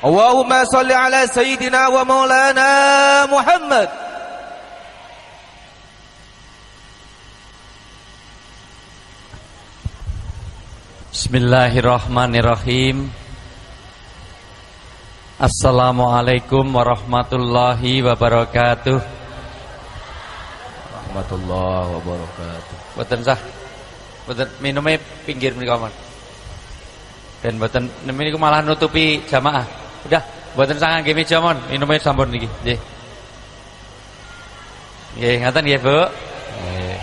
Allahumma salli ala sayyidina wa maulana Muhammad. Bismillahirrahmanirrahim. Assalamualaikum warahmatullahi wabarakatuh. Warahmatullahi wabarakatuh. Boten sah. Boten minumnya pinggir menika mon. Dan boten niku malah nutupi jamaah. Udah, boten sah ngangge meja mon, minumnya sampun niki. Nggih. Nggih, ngaten nggih, Bu. Nggih.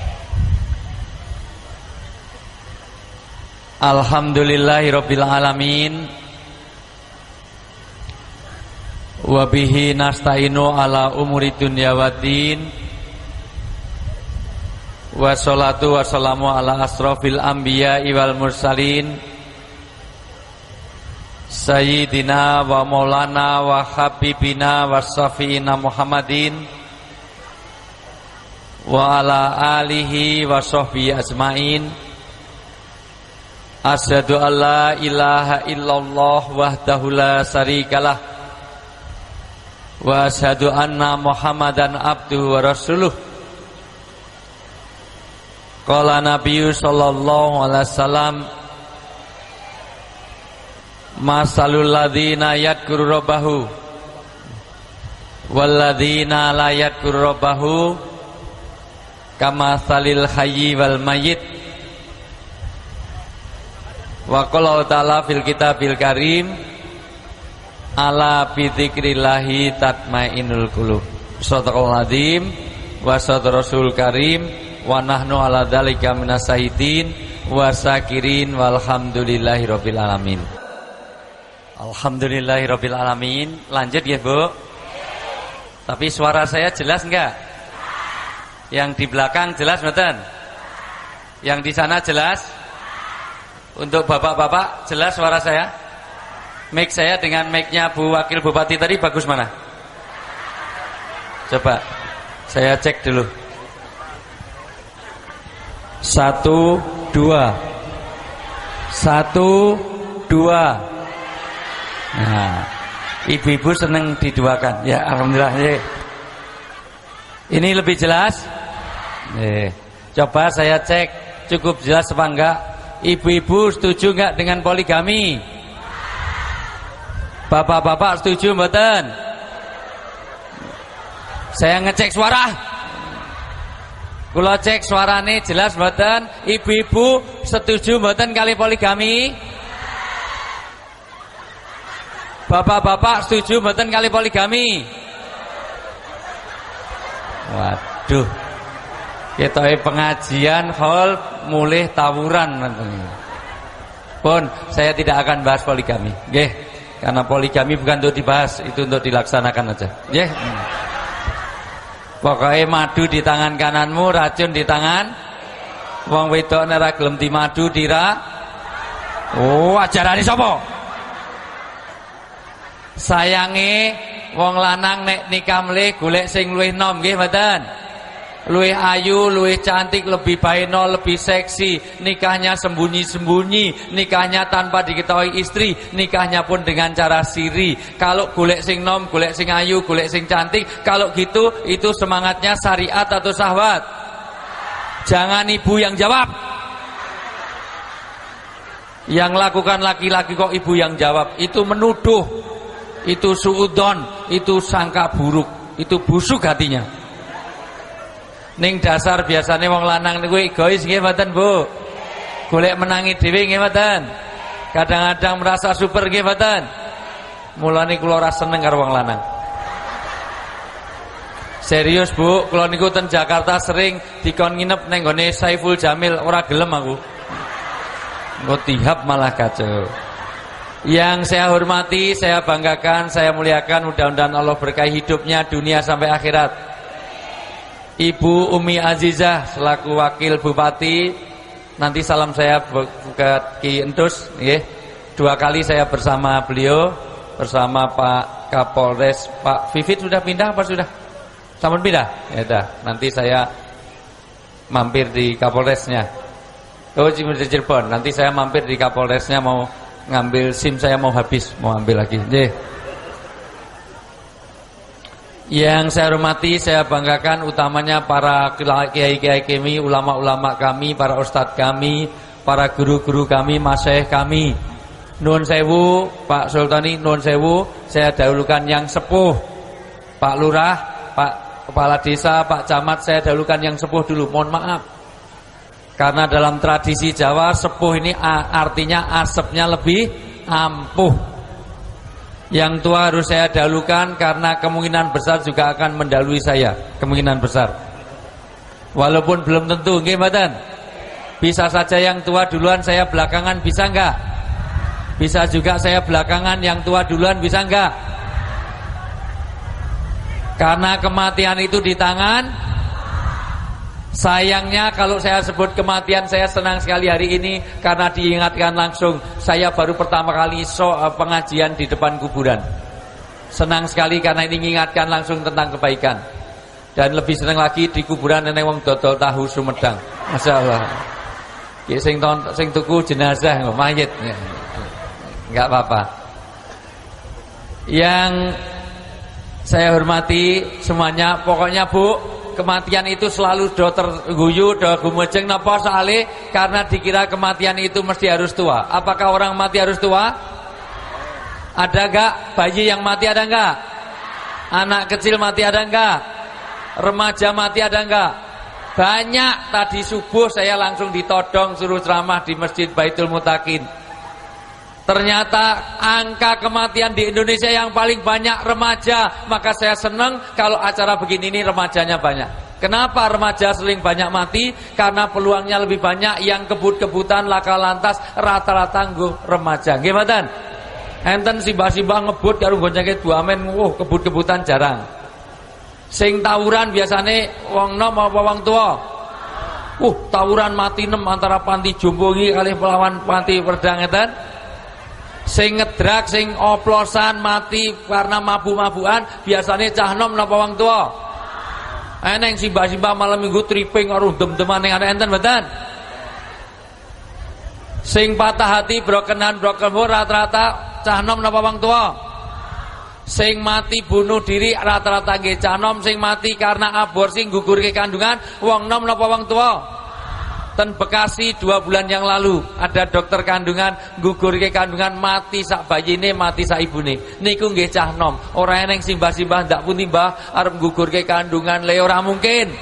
Alhamdulillahirabbil alamin. Wa bihi nasta'inu ala umuri dunya waddin. Wassalatu wassalamu ala asrofil anbiya'i wal mursalin Sayyidina wa maulana wa habibina wa syafi'ina Muhammadin wa ala alihi wa sahbihi ajmain. Asyhadu an la ilaha illallah wahdahu la syarikalah wa asyhadu anna Muhammadan abduhu wa rasuluh. Qala Nabiyyu sallallahu alaihi wasallam, masalul ladzina yadhkuru rabbahu wal ladzina la yadhkuru rabbahu kamatsalil hayyi wal mayyit. Wa qala ta'ala fil kitabil karim, ala bi dzikrillahi tatmainnul qulub. Shadaqallahul adzim wa shadaqar rasul karim wa nahnu ala dzalika minas syahidin wa syakirin walhamdulillahirabbil alamin. Alhamdulillahirabbil alamin. Lanjut ya, Bu. Tapi suara saya jelas enggak? Yang di belakang jelas mboten? Yang di sana jelas? Untuk bapak-bapak jelas suara saya? Mic saya dengan mic-nya Bu Wakil Bupati tadi bagus mana? Coba saya cek dulu. 1 2 1 2. Nah, ibu-ibu seneng diduakan. Ya, alhamdulillah. Ini lebih jelas? Coba saya cek cukup jelas apa enggak? Ibu-ibu setuju enggak dengan poligami? Bapak-bapak setuju mboten? Saya ngecek suara. Kula cek suarane jelas mboten? Ibu-ibu setuju mboten kali poligami? Bapak-bapak setuju mboten kali poligami? Waduh. Ketoke pengajian hall mulih tawuran. Pun saya tidak akan bahas poligami. Nggih, karena poligami bukan untuk dibahas, itu untuk dilaksanakan aja. Nggih. Pokoknya madu di tangan kananmu, racun di tangan wong wedok nek gelem dimadu dira. Oh, ajarane sapa? Sayange wong lanang nek nikah mleh golek sing luwih nom nggih mboten? Luwih ayu, luwih cantik, lebih baeno, lebih seksi. Nikahnya sembunyi-sembunyi, nikahnya tanpa diketahui istri, nikahnya pun dengan cara siri. Kalau golek sing nom, golek sing ayu, golek sing cantik, kalau gitu itu semangatnya syariat atau syahwat? Jangan ibu yang jawab. Yang lakukan laki-laki kok ibu yang jawab? Itu menuduh, itu suudzon, itu sangka buruk, itu busuk hatinya. Ning dasar biasane wong lanang niku egois nggih mboten, Bu? Golek menangi dhewe nggih mboten? Kadang-kadang merasa super nggih mboten? Mulane kula ora seneng karo wong lanang. Serius, Bu, kula niku ten Jakarta sering dikon nginep ning gone Saiful Jamil, ora gelem aku. Engko tihap malah kacau. Yang saya hormati, saya banggakan, saya muliakan, mudah-mudahan Allah berkahi hidupnya dunia sampai akhirat. Ibu Umi Azizah selaku Wakil Bupati, nanti salam saya ke Ki Entus, nggih. 2 kali saya bersama beliau, bersama Pak Kapolres. Pak Vivit sudah pindah apa sudah? Sampun pindah? Ya dah. Nanti saya mampir di Kapolresnya. Oh, Cirebon. Nanti saya mampir di Kapolresnya, mau ngambil SIM saya mau habis, mau ambil lagi. Nggih. Yang saya hormati, saya banggakan utamanya para kiai-kiai kami, ulama-ulama kami, para ustadz kami, para guru-guru kami, masyayikh kami. Nuwun sewu, Pak Sultani, nuwun sewu, saya dahulukan yang sepuh. Pak Lurah, Pak Kepala Desa, Pak Camat, saya dahulukan yang sepuh dulu. Mohon maaf. Karena dalam tradisi Jawa, sepuh ini artinya asapnya lebih ampuh. Yang tua harus saya dahulukan karena kemungkinan besar juga akan mendahului saya. Kemungkinan besar. Walaupun belum tentu, nggih mboten? Bisa saja yang tua duluan, saya belakangan, bisa enggak? Bisa juga saya belakangan, yang tua duluan, bisa enggak? Karena kematian itu di tangan. Sayangnya kalau saya sebut kematian, saya senang sekali hari ini karena diingatkan langsung. Saya baru pertama kali pengajian di depan kuburan. Senang sekali karena ini mengingatkan langsung tentang kebaikan. Dan lebih senang lagi di kuburan nenek wong dodol tahu Sumedang. Masya Allah. Sing tuku jenazah mayit. Enggak apa-apa. Yang saya hormati semuanya, pokoknya Bu, kematian itu selalu do terguyu, do gumejeng napa soalé karena dikira kematian itu mesti harus tua. Apakah orang mati harus tua? Ada enggak bayi yang mati, ada enggak? Anak kecil mati ada enggak? Remaja mati ada enggak? Banyak. Tadi subuh saya langsung ditodong suruh ceramah di Masjid Baitul Mutakin. Ternyata angka kematian di Indonesia yang paling banyak remaja. Maka saya senang kalau acara begini ini remajanya banyak. Kenapa remaja sering banyak mati? Karena peluangnya lebih banyak. Yang kebut-kebutan laka lantas rata-rata nggo remaja. Nggih mboten? Enten simbah-simbah ngebut karo goncenge duamen, kebut-kebutan jarang. Sing tawuran biasane wong nom apa wong tua? Tawuran mati 6 antara panti Jompongi kali pelawan panti Perdang ngeten. Sing ngedrak, sing oplosan mati karena mabuk-mabukan biasanya cah nom napa wong tua? Eneng simbah-simbah malam minggu tripping karo dem-deman ning ana enten mboten? Sing patah hati broken heart rata-rata cah nom napa wong tua? Sing mati bunuh diri rata-rata nggih cah nom, sing mati karena aborsi nggugurke kandungan wong nom napa wong tua? Ten Bekasi 2 bulan yang lalu ada dokter kandungan gugurke kandungan mati sak bayine mati sak ibune. Niku nggih cah nom. Ora eneng simbah-simbah ndak pundi mbah arep gugurke kandungan le ora mungkin.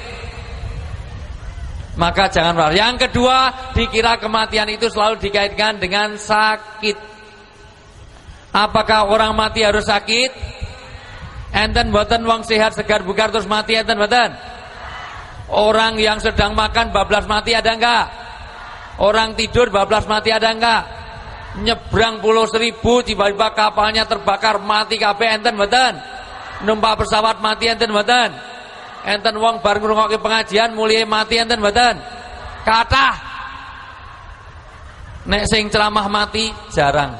Maka jangan marah. Yang kedua, dikira kematian itu selalu dikaitkan dengan sakit. Apakah orang mati harus sakit? Enten mboten wong sehat segar bugar terus mati enten mboten? Orang yang sedang makan bablas mati ada enggak? Orang tidur bablas mati ada enggak? Nyebrang pulau Seribu tiba-tiba kapalnya terbakar mati kabeh enten mboten? Numpak pesawat mati enten mboten? Enten wong bar ngrungokke pengajian mulai mati enten mboten? Kathah. Nek sing ceramah mati jarang.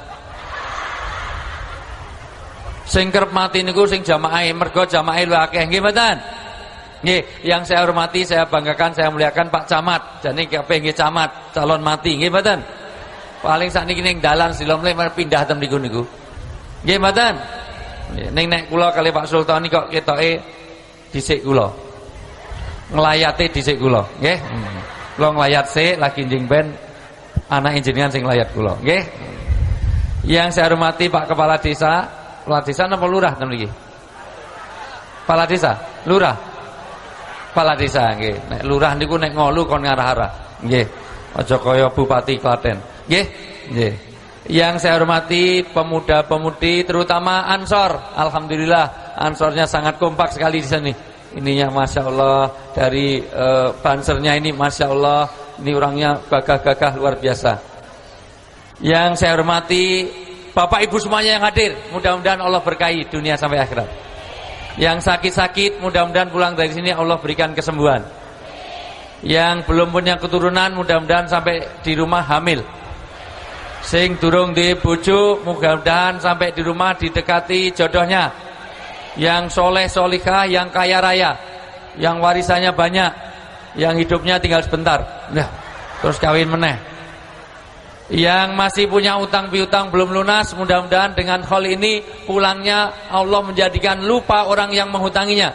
Sing kerep mati niku sing jamaah, mergo jamaah luwih akeh nggih mboten? Nggih, yang saya hormati, saya banggakan, saya muliakan Pak Camat. Jane kabeh nggih camat, calon mati, nggih mboten? Paling sakniki ning dalan silomle pindah tem niku niku. Nggih mboten? Ning nek kula kali Pak Sultan kok ketoke dhisik kula. Nglayate dhisik kula, nggih. Kula nglayat sik lagi njing ben anak jenengan sing nglayat kula, nggih. Yang saya hormati Pak Kepala Desa, Kepala Desa napa lurah tem niki? Kepala Desa, lurah. Kepala Desa nggih. Nek lurah niku nek ngolu kon ngarah-arah. Nggih. Aja kaya Bupati Klaten. Nggih. Nggih. Yang saya hormati pemuda-pemudi terutama Ansor. Alhamdulillah Ansornya sangat kompak sekali di sini. Ininya Masya Allah. Dari bansernya ini Masya Allah. Ini orangnya gagah-gagah luar biasa. Yang saya hormati Bapak Ibu semuanya yang hadir. Mudah-mudahan Allah berkahi dunia sampai akhirat. Yang sakit-sakit mudah-mudahan pulang dari sini Allah berikan kesembuhan. Yang belum punya keturunan mudah-mudahan sampai di rumah hamil. Sing durung di bojo mudah-mudahan sampai di rumah didekati jodohnya. Yang soleh solihah, yang kaya raya, yang warisannya banyak, yang hidupnya tinggal sebentar. Nah, terus kawin meneh. Yang masih punya utang piutang belum lunas, mudah-mudahan dengan hal ini pulangnya Allah menjadikan lupa orang yang menghutanginya.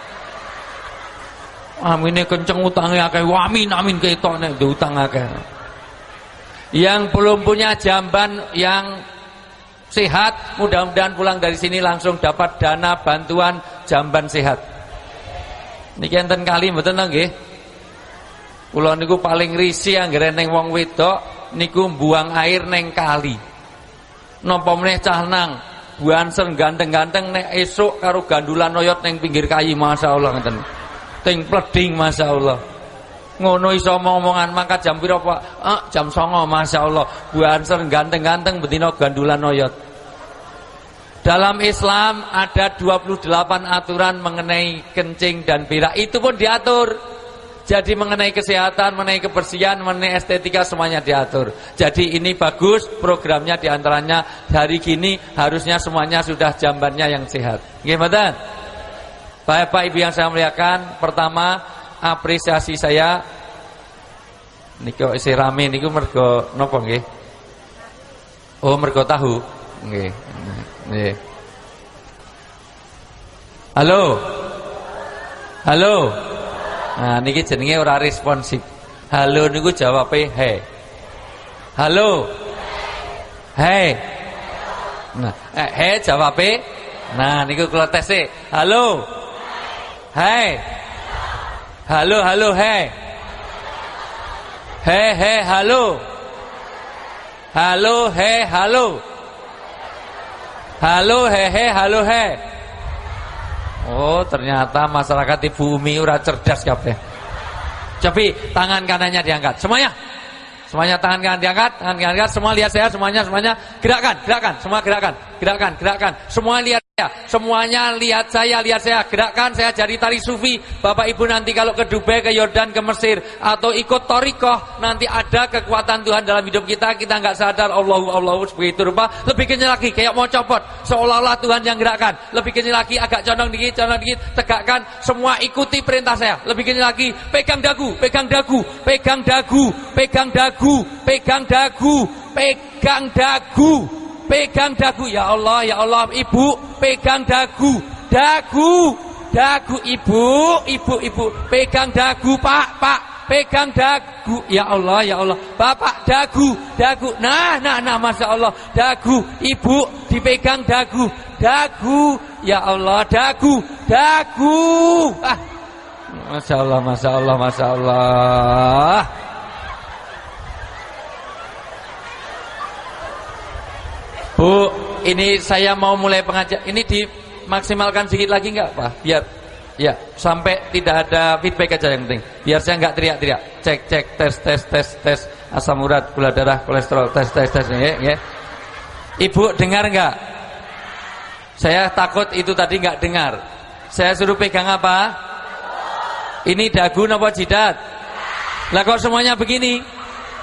Amine kenceng utangnya akeh, amin amin ketok nek utang akeh. Yang belum punya jamban yang sehat, mudah-mudahan pulang dari sini langsung dapat dana bantuan jamban sehat. Niki enten kali mboten nggih. Kula niku paling risih anggere ning wong wedok niku buang air neng kali. Napa meneh cah nang buanser ganteng-ganteng nek esuk karo gandulan oyot neng pinggir kayi, masyaallah ngeten. Ting pleding masyaallah. Ngono iso omongan mangkat jam pira Pak? Jam 09.00 masyaallah. Buanser ganteng-ganteng betina gandulan oyot. Dalam Islam ada 28 aturan mengenai kencing dan berak. Itu pun diatur. Jadi mengenai kesehatan, mengenai kebersihan, mengenai estetika semuanya diatur. Jadi ini bagus programnya, diantaranya hari gini harusnya semuanya sudah jambannya yang sehat. Gimana? Bapak Ibu yang saya muliakan, pertama apresiasi saya niku isih rame niku mergo napa nggih? Oh, mergo tahu. Nggih. Nggih. Halo. Halo. Nah niki jenenge ora responsif. Halo niku jawabe he. Halo. He. Nah, he jawabe. Nah niku kula tes e. Halo. Hai. Halo halo he. He halo. Halo he halo. Halo he halo he. Oh, ternyata masyarakat Ibu Umi ora cerdas kabeh. Cobi tangan kanannya diangkat. Semuanya. Semuanya tangan kanan diangkat, tangan kanan diangkat. Semua lihat saya, semuanya gerakan, semua gerakan. Semua lihat saya, semuanya lihat saya, gerakan. Saya jadi tari sufi. Bapak Ibu nanti kalau ke Dubai, ke Yordan, ke Mesir atau ikut thariqah, nanti ada kekuatan Tuhan dalam hidup kita nggak sadar. Allahu begitu rupa. Lebih kencang lagi, kayak mau copot, seolah-olah Tuhan yang gerakkan. Lebih kencang lagi, agak condong dikit, tegakkan. Semua ikuti perintah saya. Lebih kencang lagi, pegang dagu. Ya Allah, Ibu pegang dagu Ibu pegang dagu, Pak pegang dagu, ya Allah, Bapak dagu, nah, Masya Allah, dagu, Ibu dipegang dagu, ya Allah, dagu, Masya Allah. Bu, ini saya mau mulai pengajian. Ini dimaksimalkan sedikit lagi enggak, Pak? Biar ya sampai tidak ada feedback aja yang penting. Biar saya enggak teriak-teriak. Cek tes asam urat, gula darah, kolesterol, tes ya. Ibu dengar enggak? Saya takut itu tadi enggak dengar. Saya suruh pegang apa? Ini dagu napa jidat? Lah kok semuanya begini?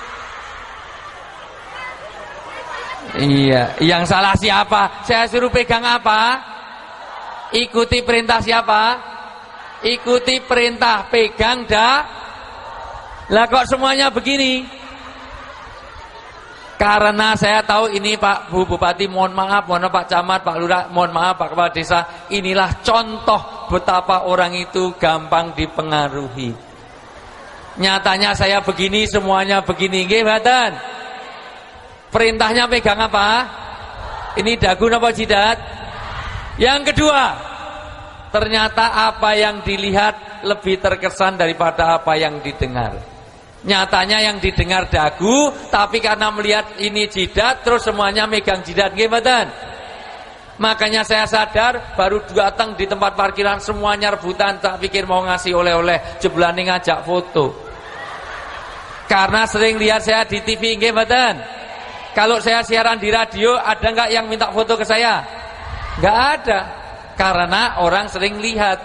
Iya, yang salah siapa? Saya suruh pegang apa? Ikuti perintah siapa? Ikuti perintah, pegang Lah kok semuanya begini? Karena saya tahu ini Pak Bu Bupati, mohon maaf Pak Camat, Pak Lurah, mohon maaf Pak Kepala Desa. Inilah contoh betapa orang itu gampang dipengaruhi. Nyatanya saya begini, semuanya begini. Nggih, mboten? Perintahnya pegang apa? Ini dagu napa jidat? Yang kedua, ternyata apa yang dilihat lebih terkesan daripada apa yang didengar. Nyatanya yang didengar dagu, tapi karena melihat ini jidat, terus semuanya megang jidat. Nggih mboten? Makanya saya sadar baru datang di tempat parkiran semuanya rebutan, tak pikir mau ngasih oleh-oleh, jeblane ngajak foto. Karena sering lihat saya di TV, nggih mboten? Kalau saya siaran di radio, ada nggak yang minta foto ke saya? Nggak ada, karena orang sering lihat.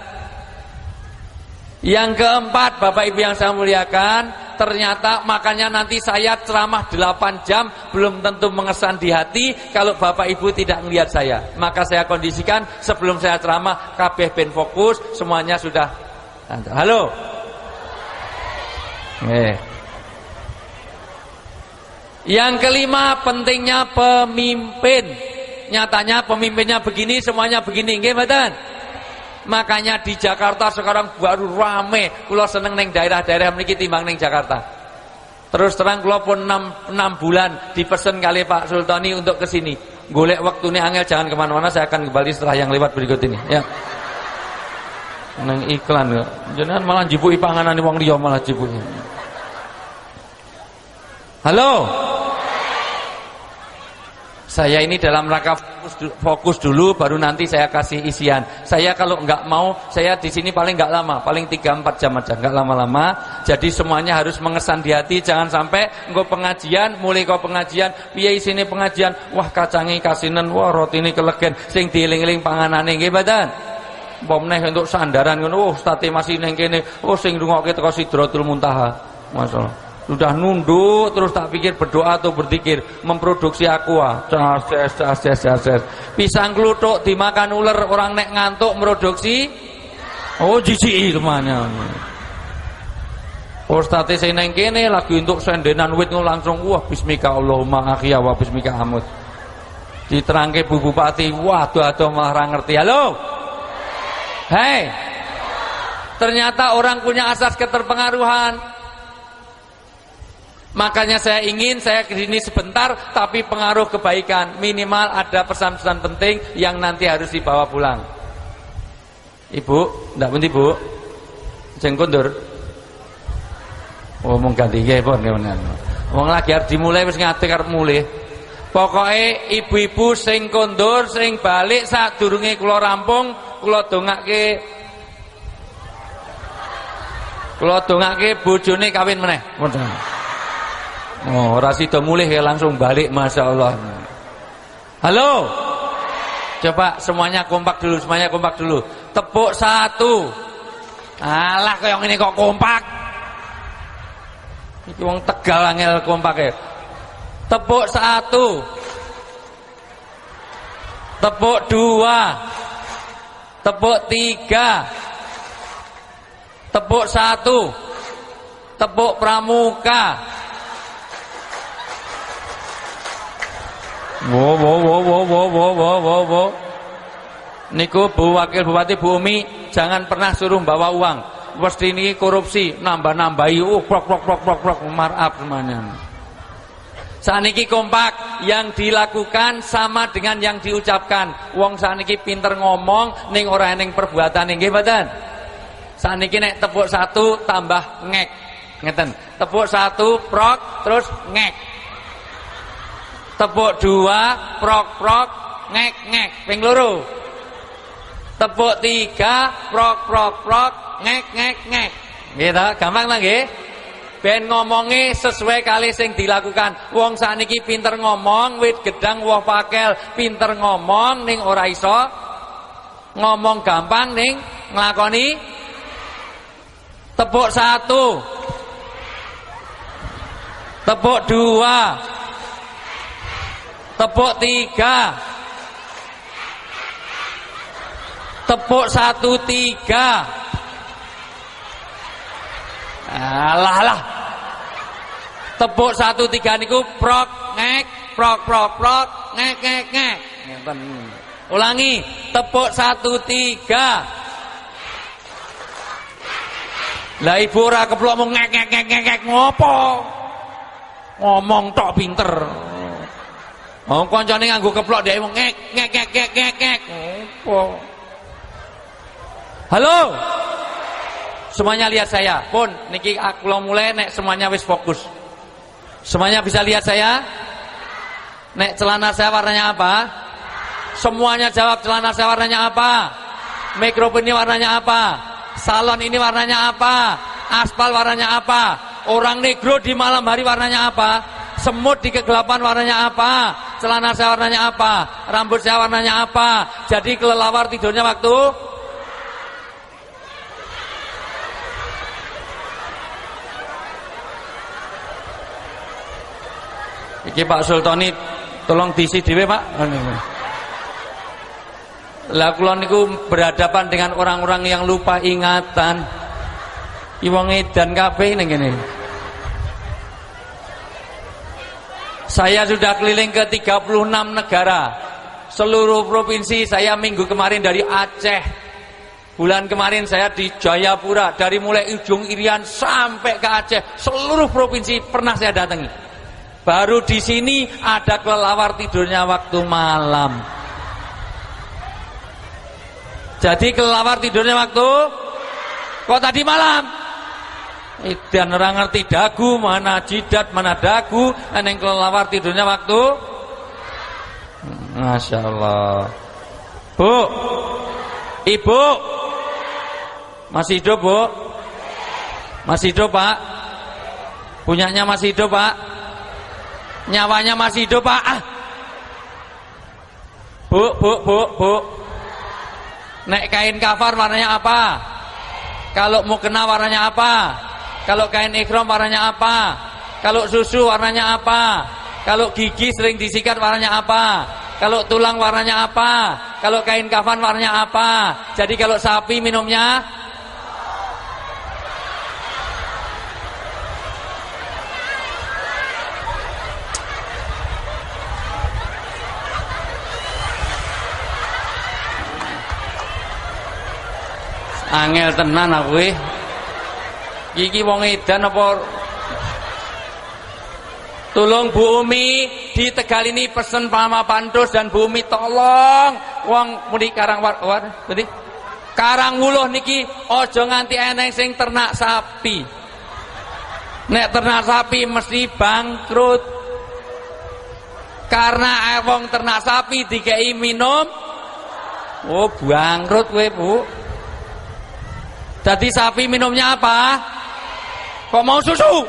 Yang keempat, Bapak Ibu yang saya muliakan, ternyata makanya nanti saya ceramah 8 jam belum tentu mengesan di hati kalau Bapak Ibu tidak melihat saya. Maka saya kondisikan sebelum saya ceramah, kabeh ben fokus, semuanya sudah. Halo. Yang kelima, pentingnya pemimpin. Nyatanya pemimpinnya begini, semuanya begini, nggih mboten? Makanya di Jakarta sekarang baru rame. Kula seneng ning daerah-daerah mriki timbang ning Jakarta. Terus terang kula pun 6 bulan dipesen kali Pak Sultani untuk kesini. Golek waktune angel, jangan kemana-mana, saya akan kembali setelah yang lewat berikut ini ya. Nang iklan kok. Jenengan malah jibuki panganane wong liya malah jibuki. Halo. Saya ini dalam rangka fokus dulu, baru nanti saya kasih isian. Saya kalau nggak mau, saya di sini paling nggak lama, paling 3-4 jam aja, nggak lama-lama. Jadi semuanya harus mengesan di hati, jangan sampai engko pengajian, mulai kau pengajian, piye isine pengajian, wah kacangi kasinen, wah rotine kelegen, sing dieling-eling panganane nggih mboten. Pomneh untuk sandaran ngono, oh state masih ning kene, oh sing rungokke teko Sidratul Muntaha. Masyaallah. Sudah nunduk terus tak pikir berdoa atau berzikir, memproduksi aqua. Cas. Pisang kluthuk dimakan ular, orang nek ngantuk produksi. Oh jijiki kemana. Ustate sing neng kene lagi untuk sendenan wit langsung wah bismika Allahumma akhiya wa bismika amut. Diterangke Bu Bupati, waduh malah ra ngerti. Halo. Hei. Ternyata orang punya asas keterpengaruhan. Makanya saya kesini sebentar, tapi pengaruh kebaikan. Minimal ada pesan-pesan penting yang nanti harus dibawa pulang. Ibu, ndak pundi Bu? Jeng kondur. Oh, mung ganti nggih pun kemenan. Wong lagi arep dimulai wis ngate karep mulih. Pokoke ibu-ibu sing kondur, sing balik sadurunge kula rampung, kula dongake bojone kawin meneh. Oh, ora sida mulih ya langsung balik, Masya Allah. Halo. Coba semuanya kompak dulu, Tepuk 1. Alah kaya ngene kok kompak. Iki wong Tegal angel kompake. Tepuk 1. Tepuk 2. Tepuk 3. Tepuk 1. Tepuk pramuka. Wow. Niku Bu Wakil Bupati Bu Umi, jangan pernah suruh bawa uang. Mesti ini korupsi, nambah-nambahi, prok, marap semuanya. Saniki kompak, yang dilakukan sama dengan yang diucapkan. Wong saniki pinter ngomong, ning ora ning perbuatan nggih mboten. Saniki nek tepuk 1 tambah ngek. Ngeten. Tepuk 1 prok terus ngek. Tepuk 2 prok ngek ping loro. Tepuk 3 prok ngek. Gitu, gampang lah nggih. Ben ngomongi sesuai kali sing dilakukan. Wong sakniki pinter ngomong, wit gedang woh pakel, pinter ngomong ning ora iso ngomong gampang ning nglakoni. Tepuk 1. Tepuk 2. Tepuk 3. Tepuk 1 3. Alah. Tepuk 1 3 niku prok ngek, prok ngek. Ngeten. Ulangi, tepuk 1 3. Lah ibu ora keplok mung ngek ngopo? Ngomong tok pinter. Oh, koncone nganggo keplok dhek wong ngek. Opo? Halo. Semuanya lihat saya. Pun niki kula mulai nek semuanya wis fokus. Semuanya bisa lihat saya? Nek celana saya warnanya apa? Semuanya jawab, celana saya warnanya apa? Mikrofon ini warnanya apa? Salon ini warnanya apa? Aspal warnanya apa? Orang negro di malam hari warnanya apa? Semut di kegelapan warnanya apa? Celana saya warnanya apa? Rambut saya warnanya apa? Jadi kelelawar tidurnya waktu iki Pak Sultani tolong diisi dhewe Pak. Lah kula niku berhadapan dengan orang-orang yang lupa ingatan. Iki wong edan kabeh ning kene. Saya sudah keliling ke 36 negara. Seluruh provinsi. Saya minggu kemarin dari Aceh. Bulan kemarin saya di Jayapura. Dari mulai ujung Irian sampai ke Aceh. Seluruh provinsi pernah saya datangi. Baru di sini ada kelelawar tidurnya waktu malam. Jadi kelelawar tidurnya waktu kok tadi malam. Dan orang ngerti dagu, mana jidat, mana dagu. Yang kelelawar tidurnya waktu Masya Allah. Bu, ibu masih hidup, Bu? Masih hidup, Pak? Punyanya masih hidup, Pak? Nyawanya masih hidup, Pak? Bu. Nek kain kafar warnanya apa? Kalau mukena warnanya apa? Kalau kain ikhram warnanya apa? Kalau susu warnanya apa? Kalau gigi sering disikat warnanya apa? Kalau tulang warnanya apa? Kalau kain kafan warnanya apa? Jadi kalau sapi minumnya angel tenan aku iki wong edan apa. Tolong Bu Umi di Tegal ini pesen Mama Pantus dan Bu Umi tolong wong muni Karangwuluh niki aja nganti eneng sing ternak sapi. Nek ternak sapi mesti bangkrut. Karena wong ternak sapi dikei minum bangkrut kowe, Bu. Jadi sapi minumnya apa? Kok mau susu?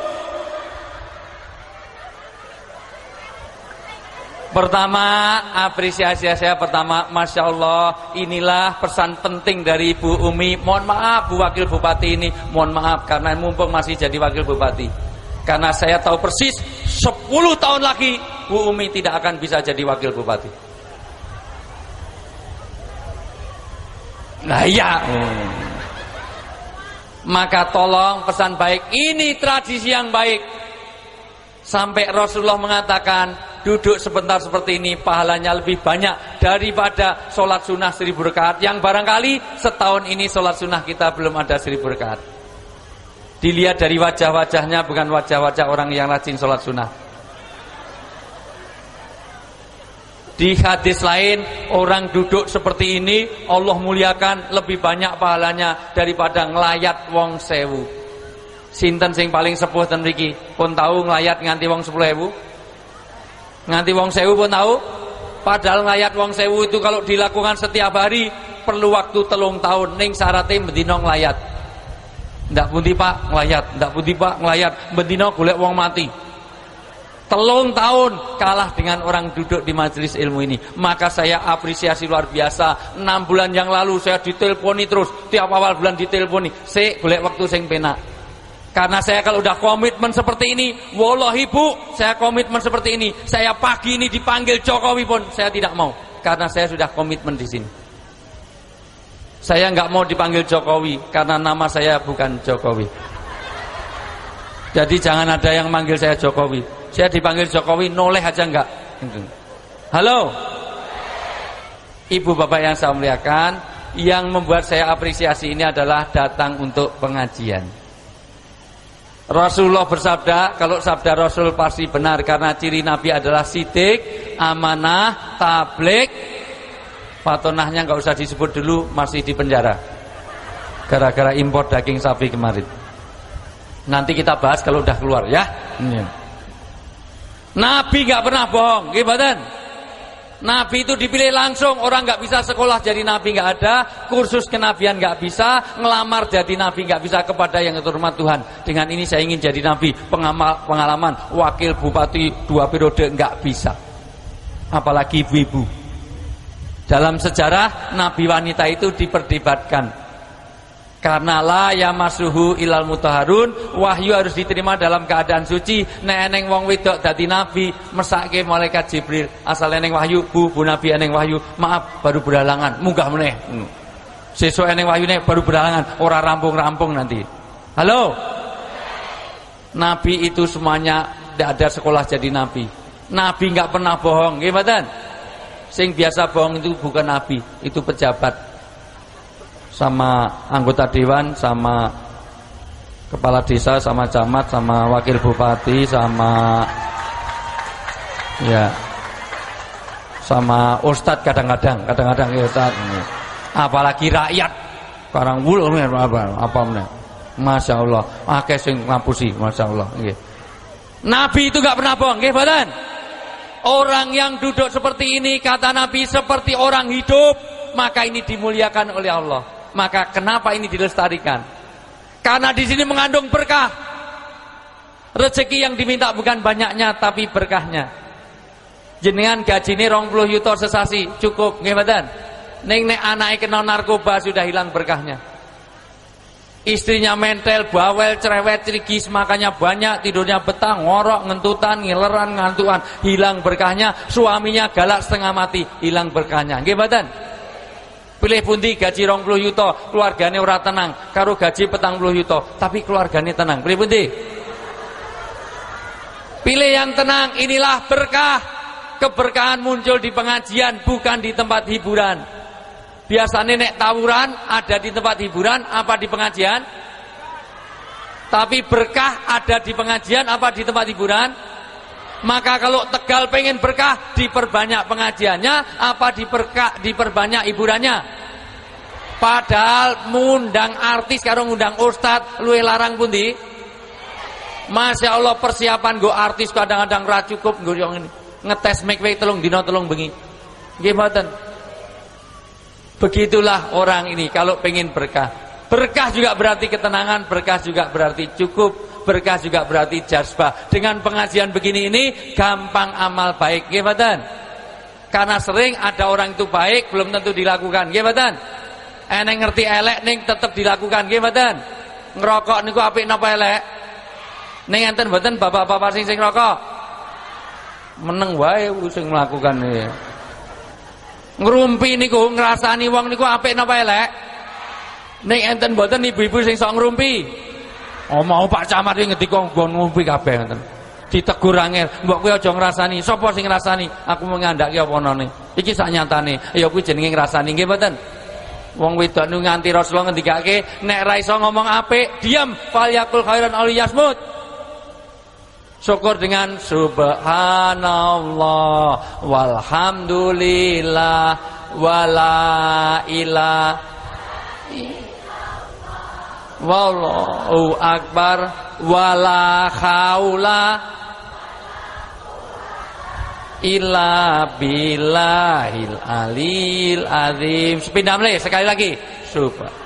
Pertama, apresiasi saya pertama, Masya Allah, inilah pesan penting dari Bu Umi. Mohon maaf Bu Wakil Bupati ini, mohon maaf karena mumpung masih jadi Wakil Bupati. Karena saya tahu persis 10 tahun lagi Bu Umi tidak akan bisa jadi Wakil Bupati. Nah iya. Maka tolong pesan baik, ini tradisi yang baik. Sampai Rasulullah mengatakan duduk sebentar seperti ini pahalanya lebih banyak daripada sholat sunnah 1000 rakaat. Yang barangkali setahun ini sholat sunnah kita belum ada 1000 rakaat. Dilihat dari wajah-wajahnya, bukan wajah-wajah orang yang rajin sholat sunnah. Di hadis lain, orang duduk seperti ini Allah muliakan lebih banyak pahalanya daripada ngelayat wong 1000. Sinten sing paling sepuh ten mriki pun tahu nglayat nganti wong 10.000? Nganti wong 1000 pun tahu? Padahal nglayat wong 1000 itu kalau dilakukan setiap hari perlu waktu 3 tahun. Ning syarate bendina nglayat. Ndak pundi Pak nglayat, ndak pundi Pak nglayat, bendina golek wong mati. 3 tahun kalah dengan orang duduk di majelis ilmu ini. Maka saya apresiasi luar biasa. 6 bulan yang lalu saya diteleponi terus, tiap awal bulan diteleponi, "Sik golek waktu sing penak." Karena saya kalau udah komitmen seperti ini, wallahi Bu, saya komitmen seperti ini. Saya pagi ini dipanggil Jokowi pun saya tidak mau, karena saya sudah komitmen di sini. Saya nggak mau dipanggil Jokowi karena nama saya bukan Jokowi. Jadi jangan ada yang manggil saya Jokowi. Saya dipanggil Jokowi noleh aja enggak. Halo, Ibu Bapak yang saya muliakan, yang membuat saya apresiasi ini adalah datang untuk pengajian. Rasulullah bersabda, kalau sabda Rasul pasti benar, karena ciri Nabi adalah sidik, amanah, tabligh. Fatonahnya nggak usah disebut dulu, masih di penjara gara-gara impor daging sapi kemarin. Nanti kita bahas kalau udah keluar ya. Nabi nggak pernah bohong, gimana? Nabi itu dipilih langsung, orang nggak bisa sekolah jadi nabi nggak ada, kursus kenabian nggak bisa, ngelamar jadi nabi nggak bisa kepada yang terhormat Tuhan. Dengan ini saya ingin jadi nabi, pengalaman wakil bupati 2 periode nggak bisa, apalagi ibu-ibu. Dalam sejarah nabi wanita itu diperdebatkan. Karena la yamasuhu ilal mutahharun, wahyu harus diterima dalam keadaan suci. Nek eneng wong wedok dadi nabi, mesake malaikat Jibril. Asal eneng wahyu, bu nabi eneng wahyu, maaf baru berhalangan, munggah meneh. Sesuk eneng wahyune baru berhalangan, ora rampung-rampung nanti. Halo. Nabi itu semuanya tidak ada sekolah jadi nabi. Nabi nggak pernah bohong, nggih mboten? Sing biasa bohong itu bukan nabi, itu pejabat. Sama anggota dewan, sama kepala desa, sama camat, sama wakil bupati, sama ya sama ustadz kadang-kadang ya ustadz. Apalagi rakyat sekarang apa meneh. Masya Allah, akeh sing ngapusi, masya Allah. Nggih. Nabi itu nggak pernah bohong, nggih mboten? Orang yang duduk seperti ini kata Nabi seperti orang hidup, maka ini dimuliakan oleh Allah. Maka kenapa ini dilestarikan? Karena di sini mengandung berkah. Rezeki yang diminta bukan banyaknya tapi berkahnya. Jenengan gajine 20 yuta sesasi cukup, nggih mboten? Ning nek anake kena narkoba sudah hilang berkahnya. Istrinya mentel, bawel, cerewet, cerigis, makanya banyak, tidurnya betah, ngorok, ngentutan, ngileran, ngantuan, hilang berkahnya. Suaminya galak setengah mati, hilang berkahnya. Nggih mboten? Pilih pundi gaji 20 yuta, keluargane ora tenang, karo gaji 40 yuta, tapi keluargane tenang. Pilih pundi? Pilih yang tenang, inilah berkah. Keberkahan muncul di pengajian, bukan di tempat hiburan. Biasanya nek tawuran ada di tempat hiburan apa di pengajian? Tapi berkah ada di pengajian apa di tempat hiburan? Maka kalau Tegal pengen berkah, diperbanyak pengajiannya apa diperbanyak hiburannya? Padahal mundang artis karo ngundang ustad luwih larang pundi? Masya Allah, persiapan go artis kadang-kadang ra cukup nggo yang ini. Ngetes make telung dina telung bengi. Nggih mboten? Begitulah orang ini kalau pengen berkah. Berkah juga berarti ketenangan, berkah juga berarti cukup, berkah juga berarti jazbah. Dengan pengajian begini ini gampang amal baik, nggih mboten? Karena sering ada orang itu baik belum tentu dilakukan, nggih mboten? Eneng ngerti elek ning tetep dilakukan, nggih mboten? Ngerokok niku apik napa elek? Ning enten mboten bapak-bapak sing rokok? Meneng wae sing melakukan iki. Ngrumpi niku ngrasani wong niku apik napa elek? Ning enten mboten ibu-ibu sing sok ngrumpi. Oh mau Pak Camat iki ngendika nggon ngumpi kabeh ngoten. Ditegur angel, mbok kowe aja ngrasani. Sapa sing ngrasani? Aku mau ngandhake apa none. Iki sak nyatane. Ya kuwi jenenge ngrasani nggih mboten? Wong wedok niku nganti Rasulullah ngendikake nek ra iso ngomong apik, diam, falyakul khairan aw liyasmut. Syukur dengan subhanallah walhamdulillah wala ilaha wallahu akbar wala haula illa billahil alil azim. Sepindah mulai sekali lagi. Subhanallah.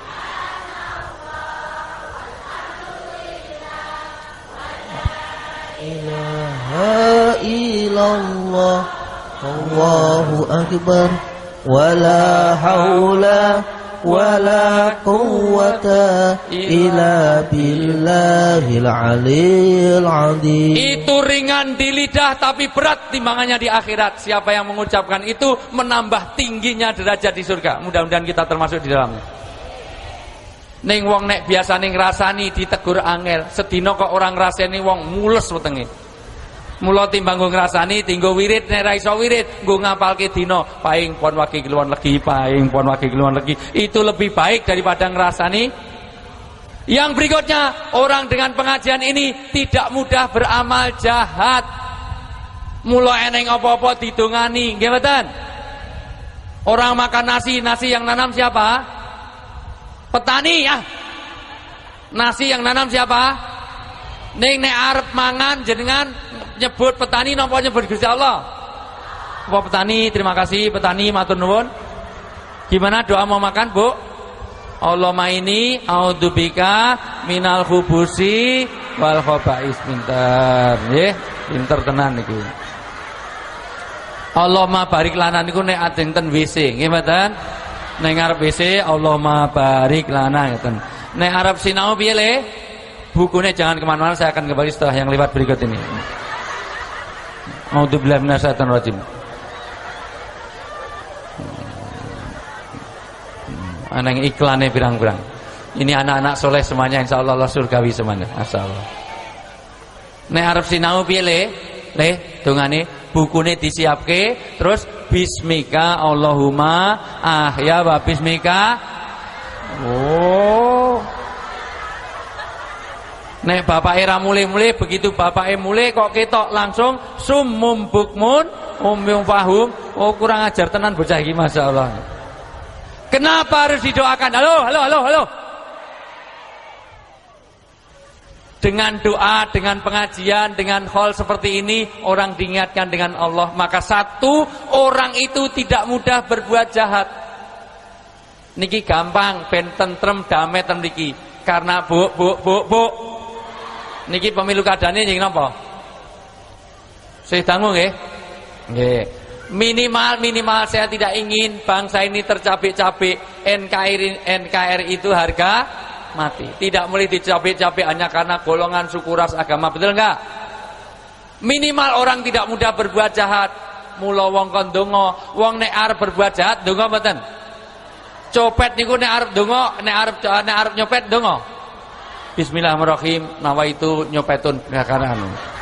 ilaha illallah Allahu akbar wala haula wala quwwata illa billahil aliyil azim. Itu ringan di lidah tapi berat timbangannya di akhirat. Siapa yang mengucapkan itu menambah tingginya derajat di surga. Mudah-mudahan kita termasuk di dalamnya. Ning wong nek biasane ngrasani ditegur angel, sedina kok orang ngrasani wong mules wetenge. Mula timbang nggo ngrasani tinggo wirid, nek ra iso wirid nggo ngapalke dina paing pon wagi keluwan legi, paing pon wagi keluwan legi. Itu lebih baik daripada ngrasani. Yang berikutnya, orang dengan pengajian ini tidak mudah beramal jahat. Mula eneng apa-apa didongani, nggih mboten? Orang makan nasi yang nanam siapa? Petani ya. Nasi yang nanam siapa? Ning nek arep mangan jenengan nyebut petani napa nyebut Gusti Allah? Apa petani? Terima kasih petani, matur nuwun. Gimana doa mau makan, Bu? Allahumma ini a'udzubika minal khubusi wal khaba'is. Pinter nggih, pinter tenan niku. Allahumma barik lana niku nek ajeng ten WC, nggih mboten? Nek arep WC Allahumma barik lana ngoten. Nek arep sinau piye le? Bukunya jangan kemana-mana, saya akan kembali setelah yang lewat berikut ini. A'udzubillahi minasyaitonir rajim. Anak iklannya pirang-pirang. Ini anak-anak soleh semuanya, insya Allah surgawi semuanya. Masyaallah. Nek arep sinau piye le? Le, dongane bukune disiapke, terus bismika Allahumma ahya wa bismika. Oh. Nek bapake ra mulih-mulih, begitu bapake mulih kok ketok langsung summum bukmun umyum fahum. Oh, kurang ajar tenan bocah iki masyaallah. Kenapa harus didoakan? Halo. Dengan doa, dengan pengajian, dengan hal seperti ini orang diingatkan dengan Allah, maka satu orang itu tidak mudah berbuat jahat. Niki gampang ben tentrem damai ten niki. Karena bu. Niki pemilu kadane nggih napa? Saya tanggung nggih. Nggih. Minimal saya tidak ingin bangsa ini tercapek-capek. NKRI itu harga mati. Tidak boleh dicapek-capek hanya karena golongan suku ras agama. Betul enggak? Minimal orang tidak mudah berbuat jahat. Mula wong kon donga, wong nek arep berbuat jahat donga mboten? Copet niku nek arep donga, nek arep nyopet donga. Bismillahirrahmanirrahim, nawaitu nyopetun kakaran.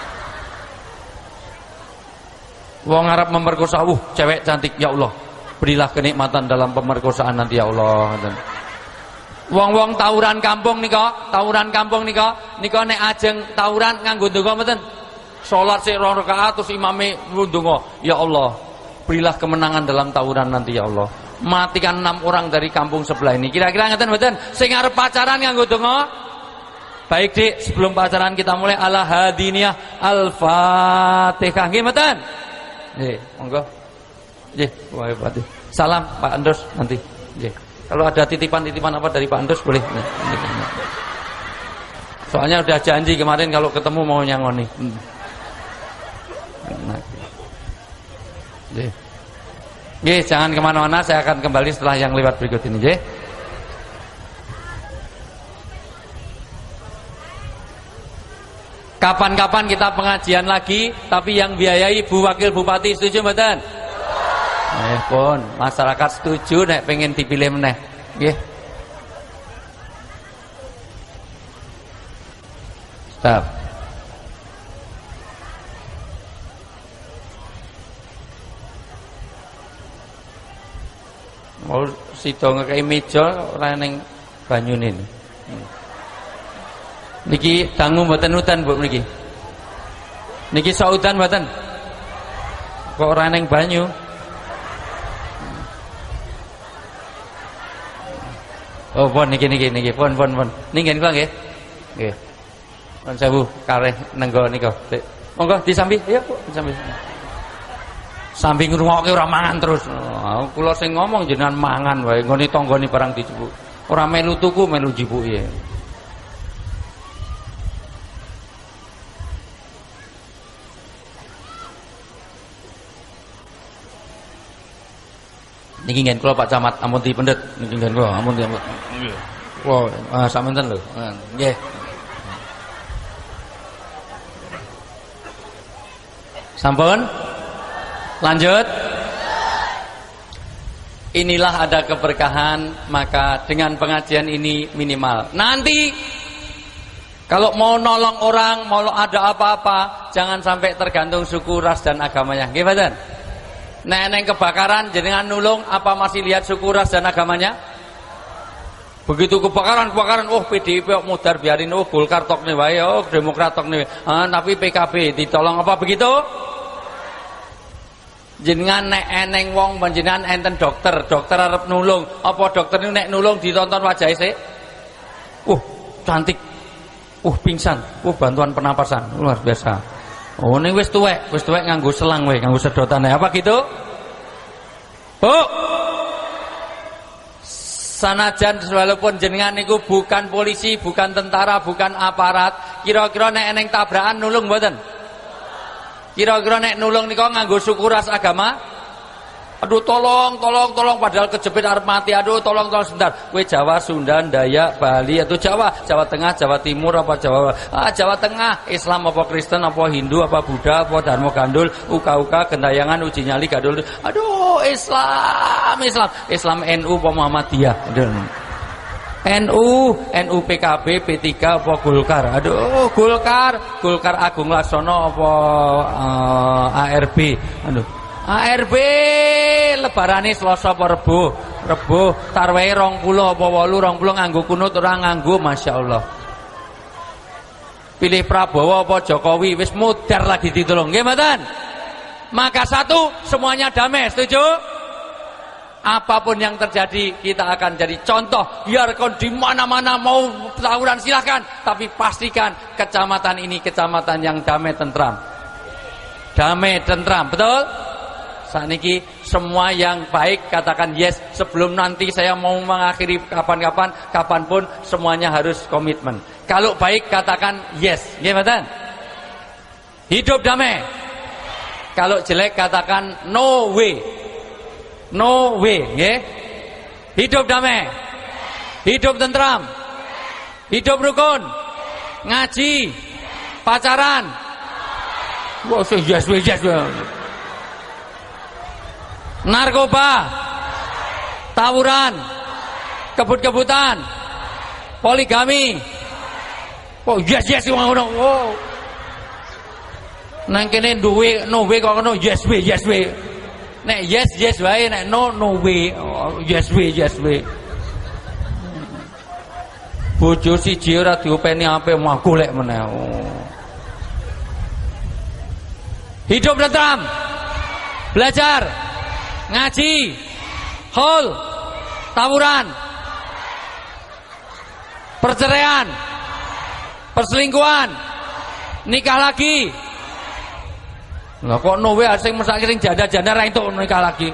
Wong arep memperkosa, cewek cantik ya Allah. Berilah kenikmatan dalam pemerkosaan nanti ya Allah. Wong-wong tawuran kampung nika nek ajeng tawuran nganggo ndonga mboten? Salat sik 2 rakaat terus imame ndonga, ya Allah, berilah kemenangan dalam tawuran nanti ya Allah. Matikan 6 orang dari kampung sebelah ini. Kira-kira ngeten mboten? Sing arep pacaran nganggo ndonga. Baik, Dik, sebelum pacaran kita mulai ala hadiniyah Al-Fatihah. Nggih mboten? Nggih, monggo. Nggih, wae Pak. Salam Pak Andros nanti. Nggih. Kalau ada titipan-titipan apa dari Pak Andros boleh. Soalnya udah janji kemarin kalau ketemu mau nyangoni. Nggih, jangan kemana-mana, saya akan kembali setelah yang lewat berikut ini. Nggih. Kapan-kapan kita pengajian lagi, tapi yang biayai Bu Wakil Bupati, setuju mboten? Pun masyarakat setuju nek pengen dipilih meneh. Nggih. Stop. Mau sida ngekei meja ora ning banyune. Niki dangu mboten udan Bu niki. Niki saudan mboten? Kok ora ning banyu? Oh, pun niki pun. Ninggen kula nggih. Nggih. Pun sewu kareh nenggo nika. Monggo disambi, ayo Bu, disambi. Sambi ngrungokke ora mangan terus. Kula sing ngomong jenengan mangan wae, nggone tanggane barang dijupuk. Ora melu tuku, melu jipuke. Niki ngen kula Pak Camat, ampun dipendhet. Niki ngen kula, ampun dipendhet. Wah, sampeyan lho. Nggih. Sampun? Lanjut. Inilah ada keberkahan, maka dengan pengajian ini minimal. Nanti kalau mau nolong orang, mau ada apa-apa, jangan sampai tergantung suku, ras dan agamanya. Nggih mboten? Neng kebakaran jenengan nulung apa masih lihat suku, ras dan agamanya? Begitu kebakaran, PDIP mudar biarin, Golkar tok nih wae, Demokrat tok nih. Tapi PKB ditolong apa begitu? Jenengan nek eneng wong panjenengan enten dokter arep nulung, apa dokter niku nek nulung ditonton wajahe sik? Cantik. Pingsan. Bantuan pernapasan. Luar biasa. Ini wis tuwek nganggo selang wae, nganggo sedotan. Apa gitu? Bu. Sanajan walaupun jenengan niku bukan polisi, bukan tentara, bukan aparat, kira-kira nek eneng tabrakan nulung mboten? Kira-kira nek nulung nika nganggo suku, ras, agama? Aduh tolong padahal kejepit arep mati. Aduh tolong sebentar. Kowe Jawa, Sunda, Dayak, Bali atau Jawa Tengah, Jawa Timur apa Jawa Tengah, Islam apa Kristen apa Hindu apa Buddha apa Dharma Gandul, uka gentayangan, uji nyali, gadul. Aduh Islam NU apa Muhammadiyah. Aduh. NU PKB P3 apa Golkar? Aduh, Golkar Agung Laksono apa ARB? Aduh, ARB lebarane Selasa apa Rebo? Rebo tarwehe 20 apa 8 20 nganggo kunut ora nganggo, masyaallah. Pilih Prabowo apa Jokowi, wis mudar lagi ditolong. Nggih mboten? Maka satu, semuanya damai, setuju? Apapun yang terjadi, kita akan jadi contoh. Biarkan di mana-mana mau tawuran silahkan, tapi pastikan kecamatan ini kecamatan yang damai tentram. Damai tentram, betul? Saat ini semua yang baik katakan yes. Sebelum nanti saya mau mengakhiri kapanpun semuanya harus komitmen. Kalau baik katakan yes, gimana? Hidup damai. Kalau jelek katakan no way. No way, nggih. Hidup damai. Hidup tentram. Hidup rukun. Ngaji. Pacaran. Wah, yes. Narkoba. Tawuran. Kebut-kebutan. Poligami. Oh, yes ngono. Oh. Nang kene duwe no way kok ngono yes way. Nek yes wae, nek no way. Oh, yes way. Bojo siji ora diopeni ape mah golek meneh. Oh. Hidup tentram. Belajar. Ngaji. Haul. Tawuran. Perceraian. Perselingkuhan. Nikah lagi. Lah kok no way sing mesake sing janda-janda ra entuk nikah lagi.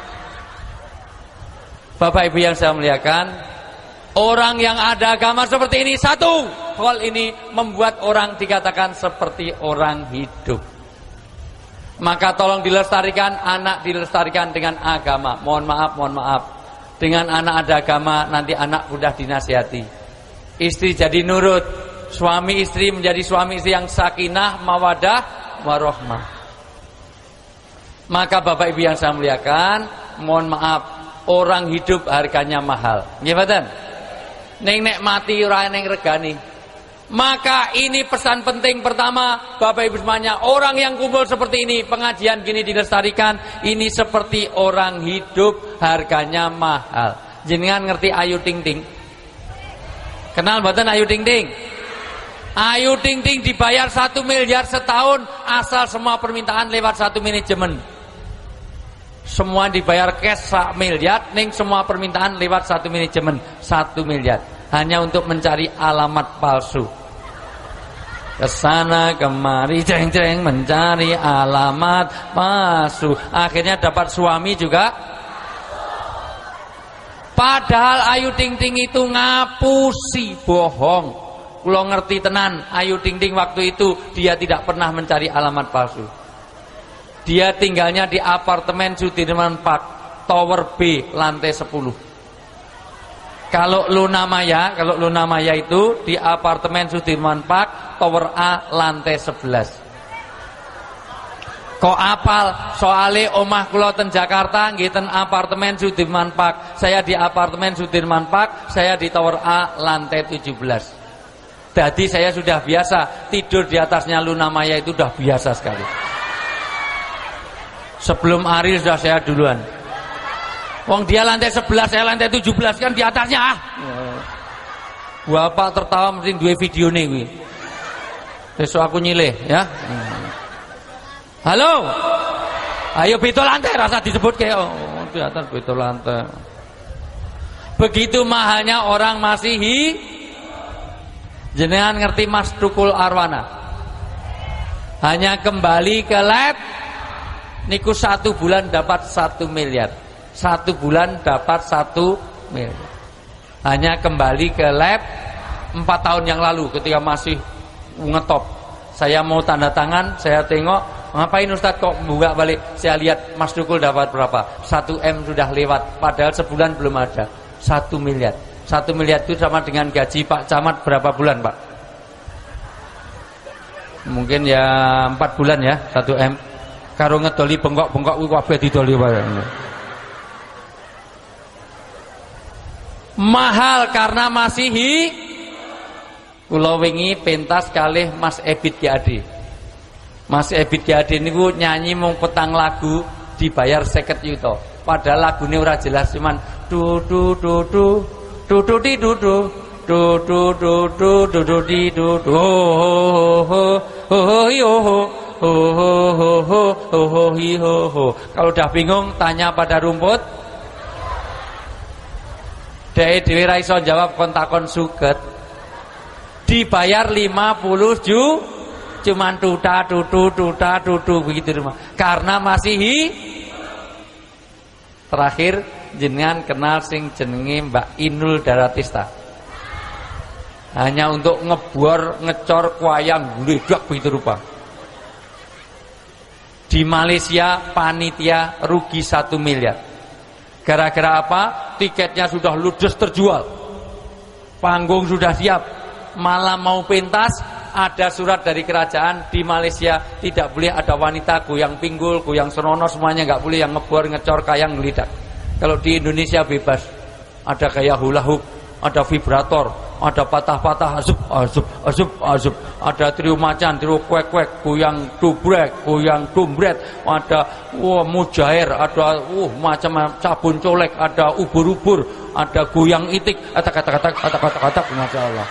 Bapak Ibu yang saya muliakan, orang yang ada agama seperti ini satu, hal ini membuat orang dikatakan seperti orang hidup. Maka tolong dilestarikan, anak dilestarikan dengan agama. Mohon maaf. Dengan anak ada agama nanti anak mudah dinasihati. Istri jadi nurut, suami istri menjadi suami istri yang sakinah, mawadah, warahmah. Maka Bapak Ibu yang saya muliakan, mohon maaf, orang hidup harganya mahal. Nggih mboten? Ning nek mati ora ning regani. Maka ini pesan penting pertama, Bapak Ibu semuanya, orang yang kumpul seperti ini, pengajian gini dilestarikan, ini seperti orang hidup harganya mahal. Jenengan ngerti Ayu Ting Ting? Kenal mboten Ayu Ting Ting? Ayu Ting Ting dibayar 1 miliar setahun asal semua permintaan lewat 1 manajemen. Semua dibayar cash 1 miliar, ning semua permintaan lewat 1 manajemen 1 miliar. Hanya untuk mencari alamat palsu. Kesana kemari jeng-jeng mencari alamat palsu. Akhirnya dapat suami juga. Padahal Ayu Ting Ting itu ngapusi, bohong. Kula ngerti tenan, Ayu Ting Ting waktu itu dia tidak pernah mencari alamat palsu. Dia tinggalnya di apartemen Sudirman Park, Tower B, lantai 10. Kalau Luna Maya itu di apartemen Sudirman Park, Tower A, lantai 11. Kok apal? Soale omah kula ten Jakarta nggih ten apartemen Sudirman Park. Saya di apartemen Sudirman Park, saya di Tower A, lantai 17. Jadi saya sudah biasa tidur di atasnya Luna Maya, itu sudah biasa sekali. Sebelum Ari sudah saya duluan. Wong dia lantai 11, saya lantai 17 kan di atasnya ah. Bapak tertawa mesti duwe videone kuwi. Besok aku nyilih ya. Halo. Ayo beda lantai rasa disebut kayak di atas beda lantai. Begitu mahalnya orang masih jenengan ngerti Mas Tukul Arwana? Hanya kembali ke lab niku 1 bulan dapat 1 miliar. 1 bulan dapat 1 miliar. Hanya kembali ke lab 4 tahun yang lalu ketika masih ngetop. Saya mau tanda tangan, saya tengok, ngapain Ustadz kok buka balik? Saya lihat Mas Tukul dapat berapa? 1 M sudah lewat, padahal sebulan belum ada. 1 miliar. 1 miliar itu sama dengan gaji Pak Camat berapa bulan, Pak? Mungkin ya 4 bulan ya, 1 M. Karo ngedoli bengkok-bengkok kuwi kabeh didoli wae. Mahal karena masih kula wingi pentas kalih Mas Ebit Kiade. Mas Ebit Kiade niku nyanyi mung petang lagu dibayar 50 yuta. Padahal lagune ora jelas, cuman du du du du du du di du du du du du du du du di du du ho ho ho ho. Kalau udah bingung tanya pada rumput. Dek dhewe ra iso jawab kontakon suket. Dibayar 50 juta cuman tuta begitu rumah. Karena masih terakhir jenengan kenal sing jenenge Mbak Inul Daratista. Hanya untuk ngebor ngecor kuayang gledak begitu rupa. Di Malaysia panitia rugi 1 miliar. Gara-gara apa? Tiketnya sudah ludes terjual. Panggung sudah siap. Malam mau pentas, ada surat dari kerajaan di Malaysia tidak boleh ada wanita goyang pinggul, goyang senono, semuanya nggak boleh yang ngebor, ngecor, kayang, ngelidak. Kalau di Indonesia bebas. Ada kayak hula hoop, ada vibrator, ada patah-patah, azub, ada trio macan, trio kwek-kwek, goyang dubrek, goyang dumbret, ada mujair, ada macam sabun colek, ada ubur-ubur, ada goyang itik, kata-kata, masya Allah.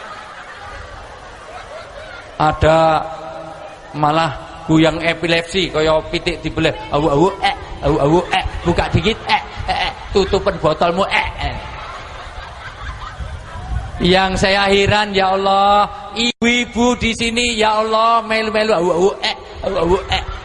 Ada malah goyang epilepsi kaya pitik dibeleh, awu buka dikit, tutupan botolmu, Yang saya heran, ya Allah, ibu-ibu di sini, ya Allah, melu-melu awu.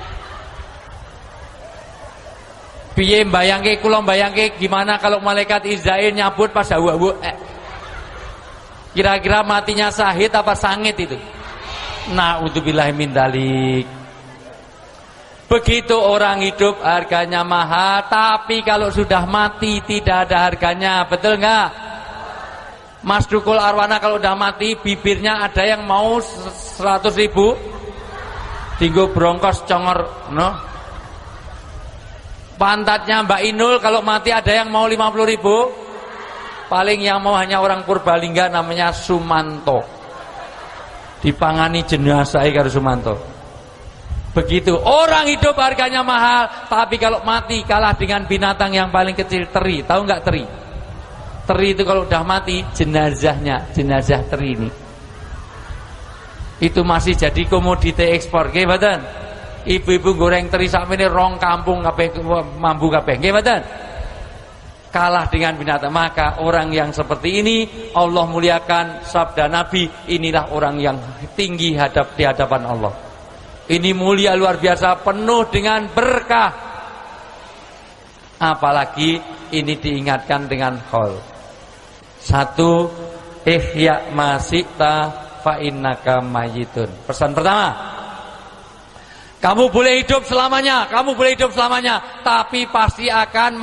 Piye mbayangke, kula mbayangke gimana kalau malaikat Israil nyabut pas awu. Kira-kira matinya sahid apa sangit itu? Na'udzubillahi min dzalik. Begitu orang hidup harganya mahal, tapi kalau sudah mati tidak ada harganya, betul enggak? Mas Dukul Arwana kalau udah mati bibirnya ada yang mau 100.000, tinggu brongkos congor, no? Pantatnya Mbak Inul kalau mati ada yang mau 50.000, paling yang mau hanya orang Purbalingga namanya Sumanto. Dipangani jenazah karo Sumanto. Begitu orang hidup harganya mahal, tapi kalau mati kalah dengan binatang yang paling kecil, teri. Tahu nggak teri? Teri itu kalau udah mati jenazah teri ini itu masih jadi komoditi ekspor, nggih mboten? Ibu-ibu goreng teri sakmene rong kampung kabeh mambu kabeh, nggih mboten? Kalah dengan binatang. Maka orang yang seperti ini Allah muliakan, sabda Nabi, inilah orang yang tinggi di hadapan Allah. Ini mulia luar biasa, penuh dengan berkah. Apalagi ini diingatkan dengan khol. 1, ihya masikta fa innaka mayyitun. Pesan pertama, kamu boleh hidup selamanya, tapi pasti akan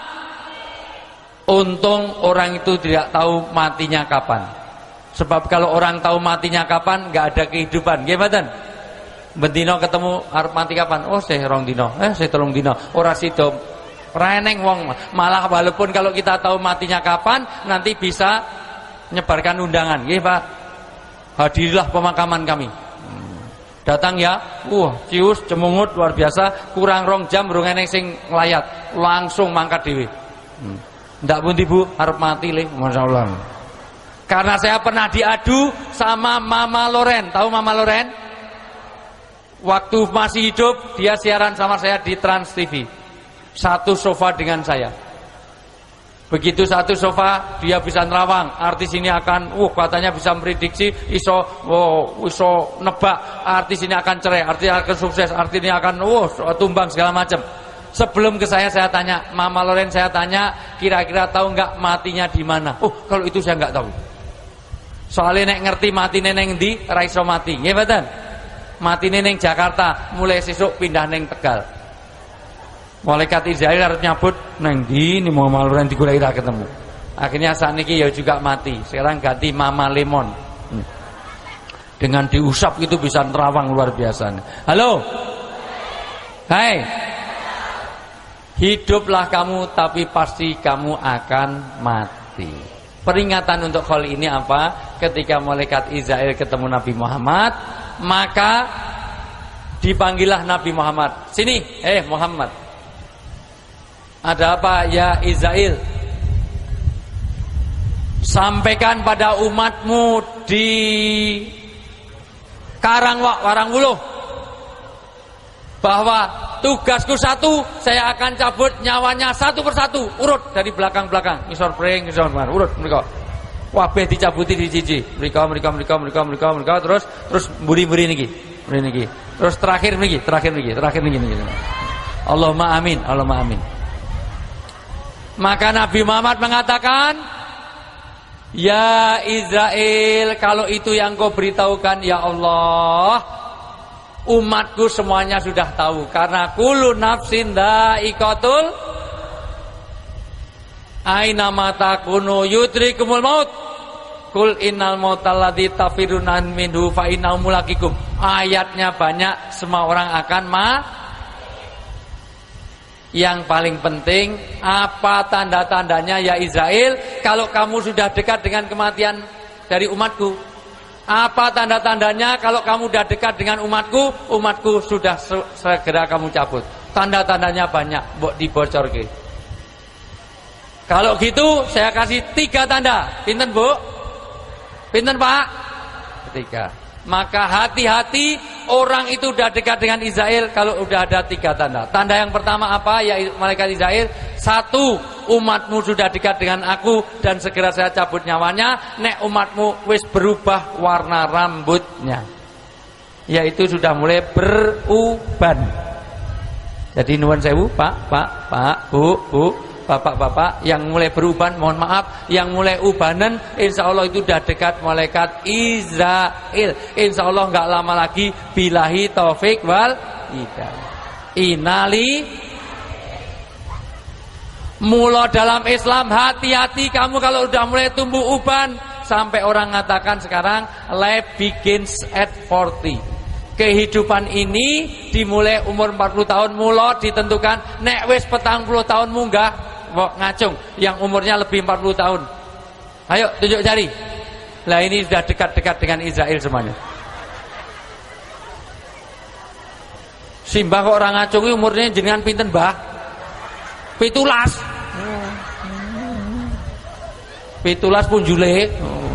Untung orang itu tidak tahu matinya kapan. Sebab kalau orang tahu matinya kapan, nggak ada kehidupan. Nggih mboten? Bendino ketemu arep mati kapan? Oh, saya 2 dino. Saya 3 dino. Ora sida. Reneng wong. Malah walaupun kalau kita tahu matinya kapan, nanti bisa nyebarkan undangan. Nggih, Pak. Hadirilah pemakaman kami. Datang ya. Cius cemungut luar biasa, kurang 2 jam rong eneng sing nglayat, langsung mangkat dhewe. Ndak pun ibu harap mati le, masya Allah. Karena saya pernah diadu sama Mama Loren. Tahu Mama Loren? Waktu masih hidup dia siaran sama saya di Trans TV. Satu sofa dengan saya. Begitu satu sofa dia bisa nerawang. Artis ini akan, katanya bisa memprediksi, iso nebak. Artis ini akan cerai, artis ini akan sukses, artis ini akan tumbang segala macam. Sebelum ke saya tanya, Mama Loren saya tanya, kira-kira tahu nggak matinya di mana? Kalau itu saya nggak tahu. Soalnya nek ngerti mati neneng di, raiso mati, nggih mboten? Mati neneng Jakarta, mulai sesuk pindah neng Tegal. Malaikat Israil harus nyabut neng di, ini Mama Loren digoleki ra ketemu. Akhirnya saat ini ya juga mati. Sekarang ganti Mama Lemon. Dengan diusap itu bisa nerawang luar biasa. Halo, hai. Hiduplah kamu, tapi pasti kamu akan mati. mati. Peringatan untuk hal ini apa? Ketika malaikat Israil ketemu Nabi Muhammad, maka dipanggillah Nabi Muhammad. Sini, Muhammad. Ada apa ya Israil? Sampaikan pada umatmu di Karangwuluh bahwa tugasku satu, saya akan cabut nyawanya satu persatu, urut dari belakang-belakang, ngisor pring, ngisor mar, urut mereka. Wabeh dicabuti di siji. Mereka terus mburi-mburi niki. Terus terakhir niki. Allahumma amin. Maka Nabi Muhammad mengatakan, ya Israel, kalau itu yang kau beritahukan ya Allah, umatku semuanya sudah tahu. Karena kullu nafsin dha'iqatul aina mata kunu yudrikumul maut. Kul innal mautal ladzi tafiruna minhu fa innahu mulaqikum. Ayatnya banyak, semua orang akan Yang paling penting, apa tanda-tandanya ya Israel kalau kamu sudah dekat dengan kematian dari umatku? Apa tanda-tandanya kalau kamu sudah dekat dengan umatku? Umatku sudah segera kamu cabut. Tanda-tandanya banyak, mbok dibocorke. Kalau gitu saya kasih 3 tanda. Pinten Bu? Pinten Pak? 3. Maka hati-hati orang itu sudah dekat dengan Israel kalau sudah ada 3 tanda. Tanda yang pertama apa? Ya malaikat Israel, 1, umatmu sudah dekat dengan aku dan segera saya cabut nyawanya. Nek umatmu wis berubah warna rambutnya, yaitu sudah mulai beruban. Jadi nuwun sewu Pak, Bu, Bapak-bapak yang mulai beruban, mohon maaf, yang mulai ubanan, insya Allah itu sudah dekat malaikat Israel. Insya Allah nggak lama lagi, billahi taufik wal hidayah. Inali mula dalam Islam, hati-hati kamu kalau udah mulai tumbuh uban. Sampai orang mengatakan sekarang life begins at 40. Kehidupan ini dimulai umur 40 tahun, mula ditentukan nek wis 40 tahun munggah ngacung yang umurnya lebih 40 tahun. Ayo tunjuk jari. Lah ini sudah dekat-dekat dengan Israel semuanya. Simbah kok orang ngacung umurnya jenengan pinten, Mbah? 17 pun jule.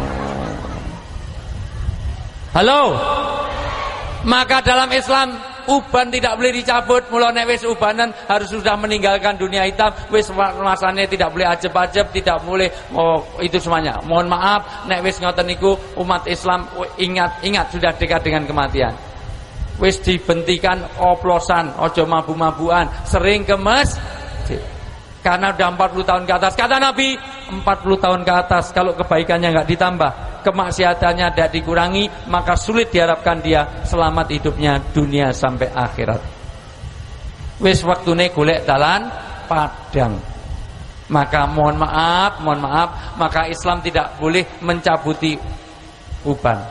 Halo. Maka dalam Islam uban tidak boleh dicabut. Mula nek wis ubanan harus sudah meninggalkan dunia hitam. Wis masane tidak boleh ajeb-ajeb, tidak boleh itu semuanya. Mohon maaf nek wis ngoten niku umat Islam ingat sudah dekat dengan kematian. Wis dibentikan oplosan, ojo mabu-mabuan, sering ke masjid. Karena udah 40 tahun ke atas. Kata Nabi, 40 tahun ke atas kalau kebaikannya enggak ditambah, kemaksiatannya tidak dikurangi, maka sulit diharapkan dia selamat hidupnya dunia sampai akhirat. Wis waktune golek dalan padang. Maka mohon maaf, maka Islam tidak boleh mencabuti uban.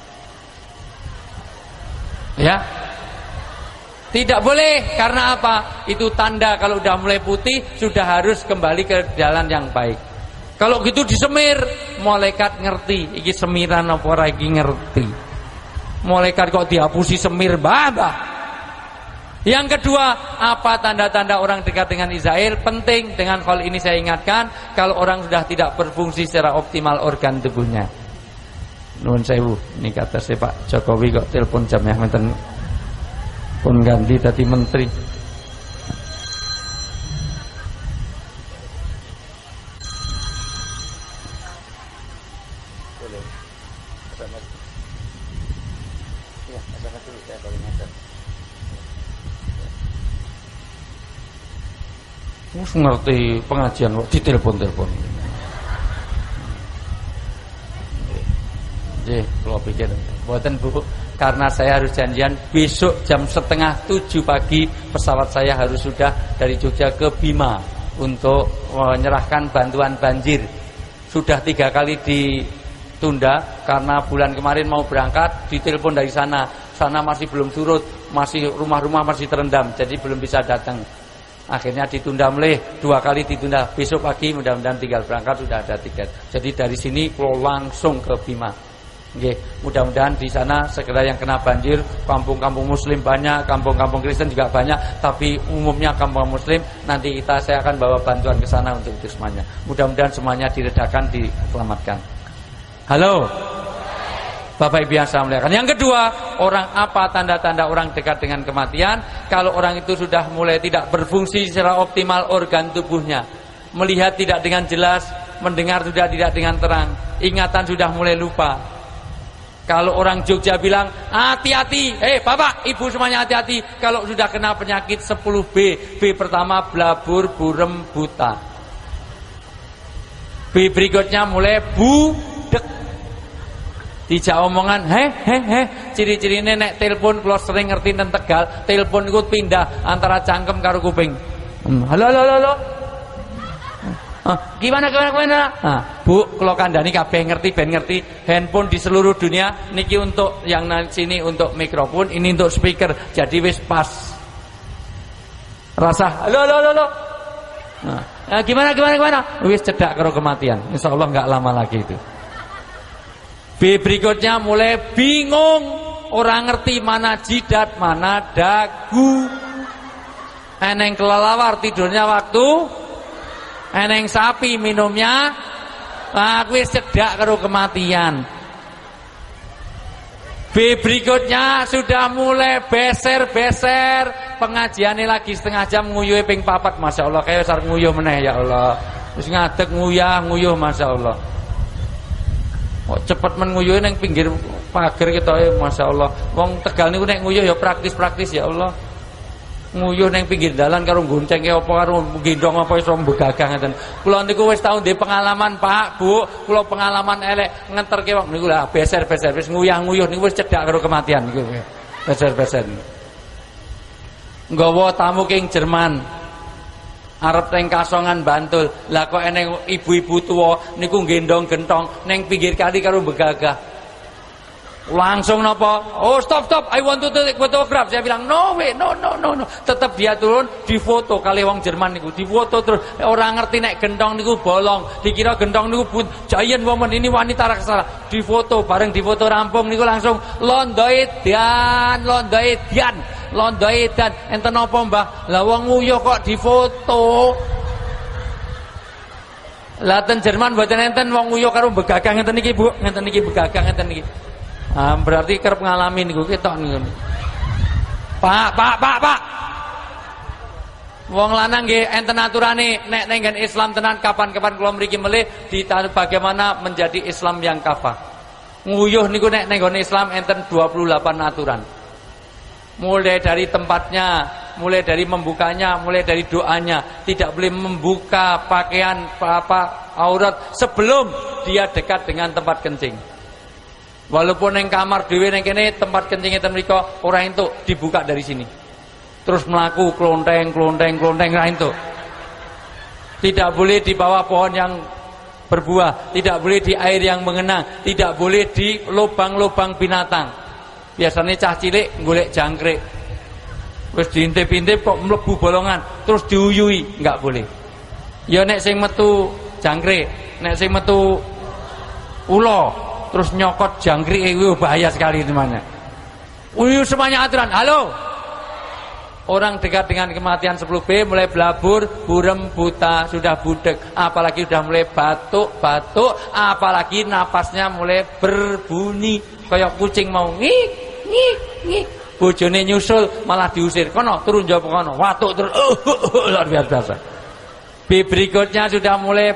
Ya. Tidak boleh, karena apa? Itu tanda kalau udah mulai putih sudah harus kembali ke jalan yang baik. Kalau gitu disemir, malaikat ngerti iki semiran apa ora iki ngerti. Malaikat kok dihapusi semir, Mbah. Yang kedua, apa tanda-tanda orang dekat dengan Israel? Penting, dengan hal ini saya ingatkan, kalau orang sudah tidak berfungsi secara optimal organ tubuhnya. Nuwun sewu, ini kata saya Pak Jokowi kok telepon jamnya menten pun ganti tadi menteri. Ngerti pengajian kok ditelepon-telepon. Nggih, kula pikir mboten Bu, karena saya harus janjian besok jam 6:30 pagi pesawat saya harus sudah dari Jogja ke Bima untuk menyerahkan bantuan banjir. Sudah 3 kali ditunda karena bulan kemarin mau berangkat, ditelepon dari sana masih belum surut, masih rumah-rumah masih terendam, jadi belum bisa datang. Akhirnya ditunda melih, 2 kali ditunda. Besok pagi mudah-mudahan tinggal berangkat sudah ada tiket. Jadi dari sini kalau langsung ke Bima. Nggih, mudah-mudahan di sana segera yang kena banjir, kampung-kampung muslim banyak, kampung-kampung Kristen juga banyak, tapi umumnya kampung muslim, nanti saya akan bawa bantuan ke sana untuk itu semuanya. Mudah-mudahan semuanya diredakan, diselamatkan. Halo. Bapak Ibu yang saya muliakan. Yang kedua, orang apa tanda-tanda orang dekat dengan kematian? Kalau orang itu sudah mulai tidak berfungsi secara optimal organ tubuhnya, melihat tidak dengan jelas, mendengar sudah tidak dengan terang, ingatan sudah mulai lupa. Kalau orang Jogja bilang, hati-hati, bapak, ibu semuanya hati-hati. Kalau sudah kena penyakit 10B, B pertama blabur, burem, buta. B berikutnya mulai budek. Dijak omongan, ciri-cirine nek telepon kalau sering ngerti nang Tegal, telepon ikut pindah antara cangkem karo kuping. Halo. Gimana? Bu, kalau kandani kabeh ngerti, ben ngerti. Handphone di seluruh dunia niki untuk yang sini untuk mikrofon, ini untuk speaker. Jadi wis pas. Rasa, halo. Gimana? Wis cedak karo kematian. Insyaallah enggak lama lagi itu. B berikutnya mulai bingung, orang ngerti mana jidat, mana dagu. Eneng kelelawar tidurnya waktu, eneng sapi minumnya, wis cedak karo kematian. B berikutnya sudah mulai beser, pengajiannya lagi setengah jam nguyuh ping 4, Masya Allah, kayak sar nguyuh meneh ya Allah. Terus ngadeg nguyuh Masya Allah. Cepet men nguyuh nang pinggir pager ketoke Masya Allah. Wong Tegal niku nek nguyuh ya praktis ya Allah. Nguyuh nang pinggir dalan karo goncengke apa karo gendong apa iso mbegagah ngeten. Kula niku wis tau ndek pengalaman Pak, Bu. Kula pengalaman elek ngenterke wong niku lah beser wis nguyuh niku wis cedak karo kematian niku. Beser. Nggawa tamu king Jerman. Arep teng Kasongan Bantul. Lah kok eneng ibu-ibu tua niku gendong gentong neng pinggir kali karo begagah. Langsung napa? Oh, stop. I want to take photograph. Saya bilang, no way, no. Tetap dia turun, difoto kali wong Jerman niku. Difoto terus orang ngerti nek gentong niku bolong. Dikira gentong niku giant woman, ini wanita raksasa. Difoto, bareng difoto rampung niku langsung londo edan. Enten apa, Mbah? Lah wong nguyuh kok difoto. Lah ten Jerman mboten enten wong nguyuh karo begagah ngenten niki, Bu. Ngenten niki begagah ngenten niki. Berarti kerep ngalami niku ketok niku. Pak. Wong lanang nggih enten aturane nek nenggen Islam tenan kapan-kapan kula mriki melih bagaimana menjadi Islam yang kafah. Nguyuh niku nek nenggon Islam enten 28 aturan. Mulai dari tempatnya, mulai dari membukanya, mulai dari doanya. Tidak boleh membuka pakaian aurat sebelum dia dekat dengan tempat kencing. Walaupun yang kamar dhewe ning kene tempat kencing enten mriku ora entuk dibuka dari sini. Terus melaku klonteng ra entuk. Tidak boleh di bawah pohon yang berbuah, tidak boleh di air yang mengenang, tidak boleh di lubang-lubang binatang. Biasanya cah cilik golek jangkrik. Wis diintip-intip kok mlebu bolongan, terus diuyui, enggak boleh. Ya nek sing metu jangkrik, nek sing metu ula, terus nyokot jangkrik itu bahaya sekali temannya. Uyu semuanya aturan. Halo. Orang dekat dengan kematian 10B mulai blabur, burem, buta, sudah budek, apalagi sudah mulai batuk, apalagi napasnya mulai berbunyi kayak kucing mau ngik. Bojone nyusul malah diusir. Kono turun jawab kono, watuk terus luar biasa. B berikutnya sudah mulai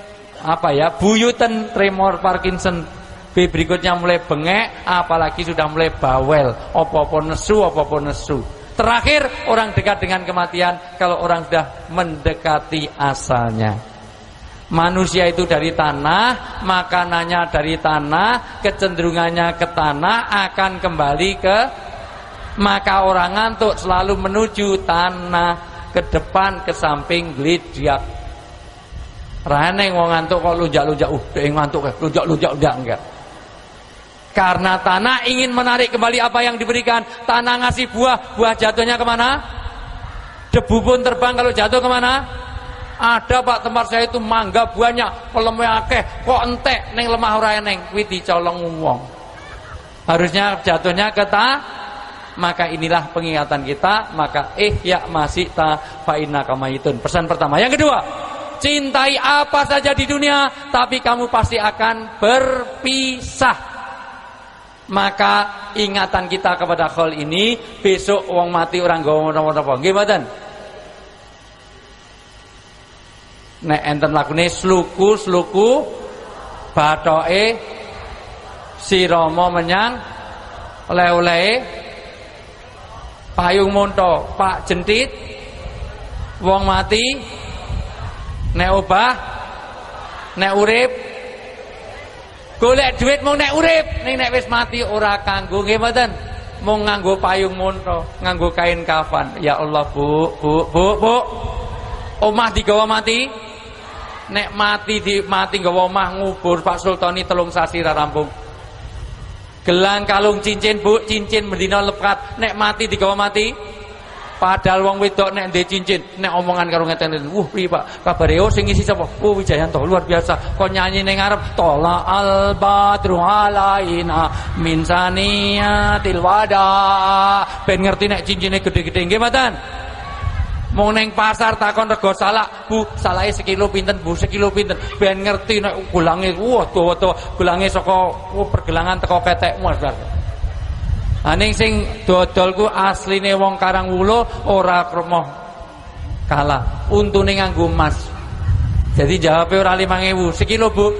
buyutan, tremor, Parkinson. B berikutnya mulai bengek, apalagi sudah mulai bawel, apa-apa nesu. Terakhir, orang dekat dengan kematian kalau orang sudah mendekati asalnya. Manusia itu dari tanah, makanannya dari tanah, kecenderungannya ke tanah, akan kembali ke. Maka orang ngantuk selalu menuju tanah, ke depan, ke samping, glidiak. Raneng wong ngantuk kok lunjak-lunjak, ngantuk lunjak enggak. Karena tanah ingin menarik kembali apa yang diberikan. Tanah ngasih buah jatuhnya kemana? Debu pun terbang kalau jatuh kemana? Ada Pak tempat saya itu mangga banyak, peleme akeh, kok entek ning lemah ora eneng, kuwi dicolong wong. Harusnya jatuhnya ke maka inilah pengingatan kita, maka ihya masita fa innaka mayitun. Pesan pertama. Yang kedua, cintai apa saja di dunia, tapi kamu pasti akan berpisah. Maka ingatan kita kepada hal ini, besok wong mati orang gawa napa-napa. Nggih mboten? Nek enten lakune sluku bathoke si Rama menyang oleh-olehe payung monto Pak Jentit wong mati nek obah nek urip golek duit mung nek urip ning nek wis mati ora kanggo nggih mboten mung nganggo payung monto nganggo kain kafan. Ya Allah Bu omah digawa mati nek mati nggawa omah ngubur Pak Sultani 3 sasi ra rampung. Gelang kalung cincin Bu, cincin mendina lepat nek mati digawa mati. Padahal wong wedok nek ndek cincin, nek omongan karo ngeten, piye Pak? Kabare sing ngisi sapa? Wijayanto, luar biasa. Kok nyanyi ning ngarep tola al badru alaina min saniyatil wada. Ben ngerti nek cincine gede-gede nggih mboten? Mau neng pasar takon rego salak, Bu, salake sekilo pinten, Bu, sekilo pinten. Ben ngerti nek gulange dawa-dawa, gulange saka pergelangan teko ketek Mas. Ning sing dodol ku asline wong Karangwulo ora kremoh kalah. Untune nganggo emas. Jadi jawabe ora 5.000, sekilo Bu,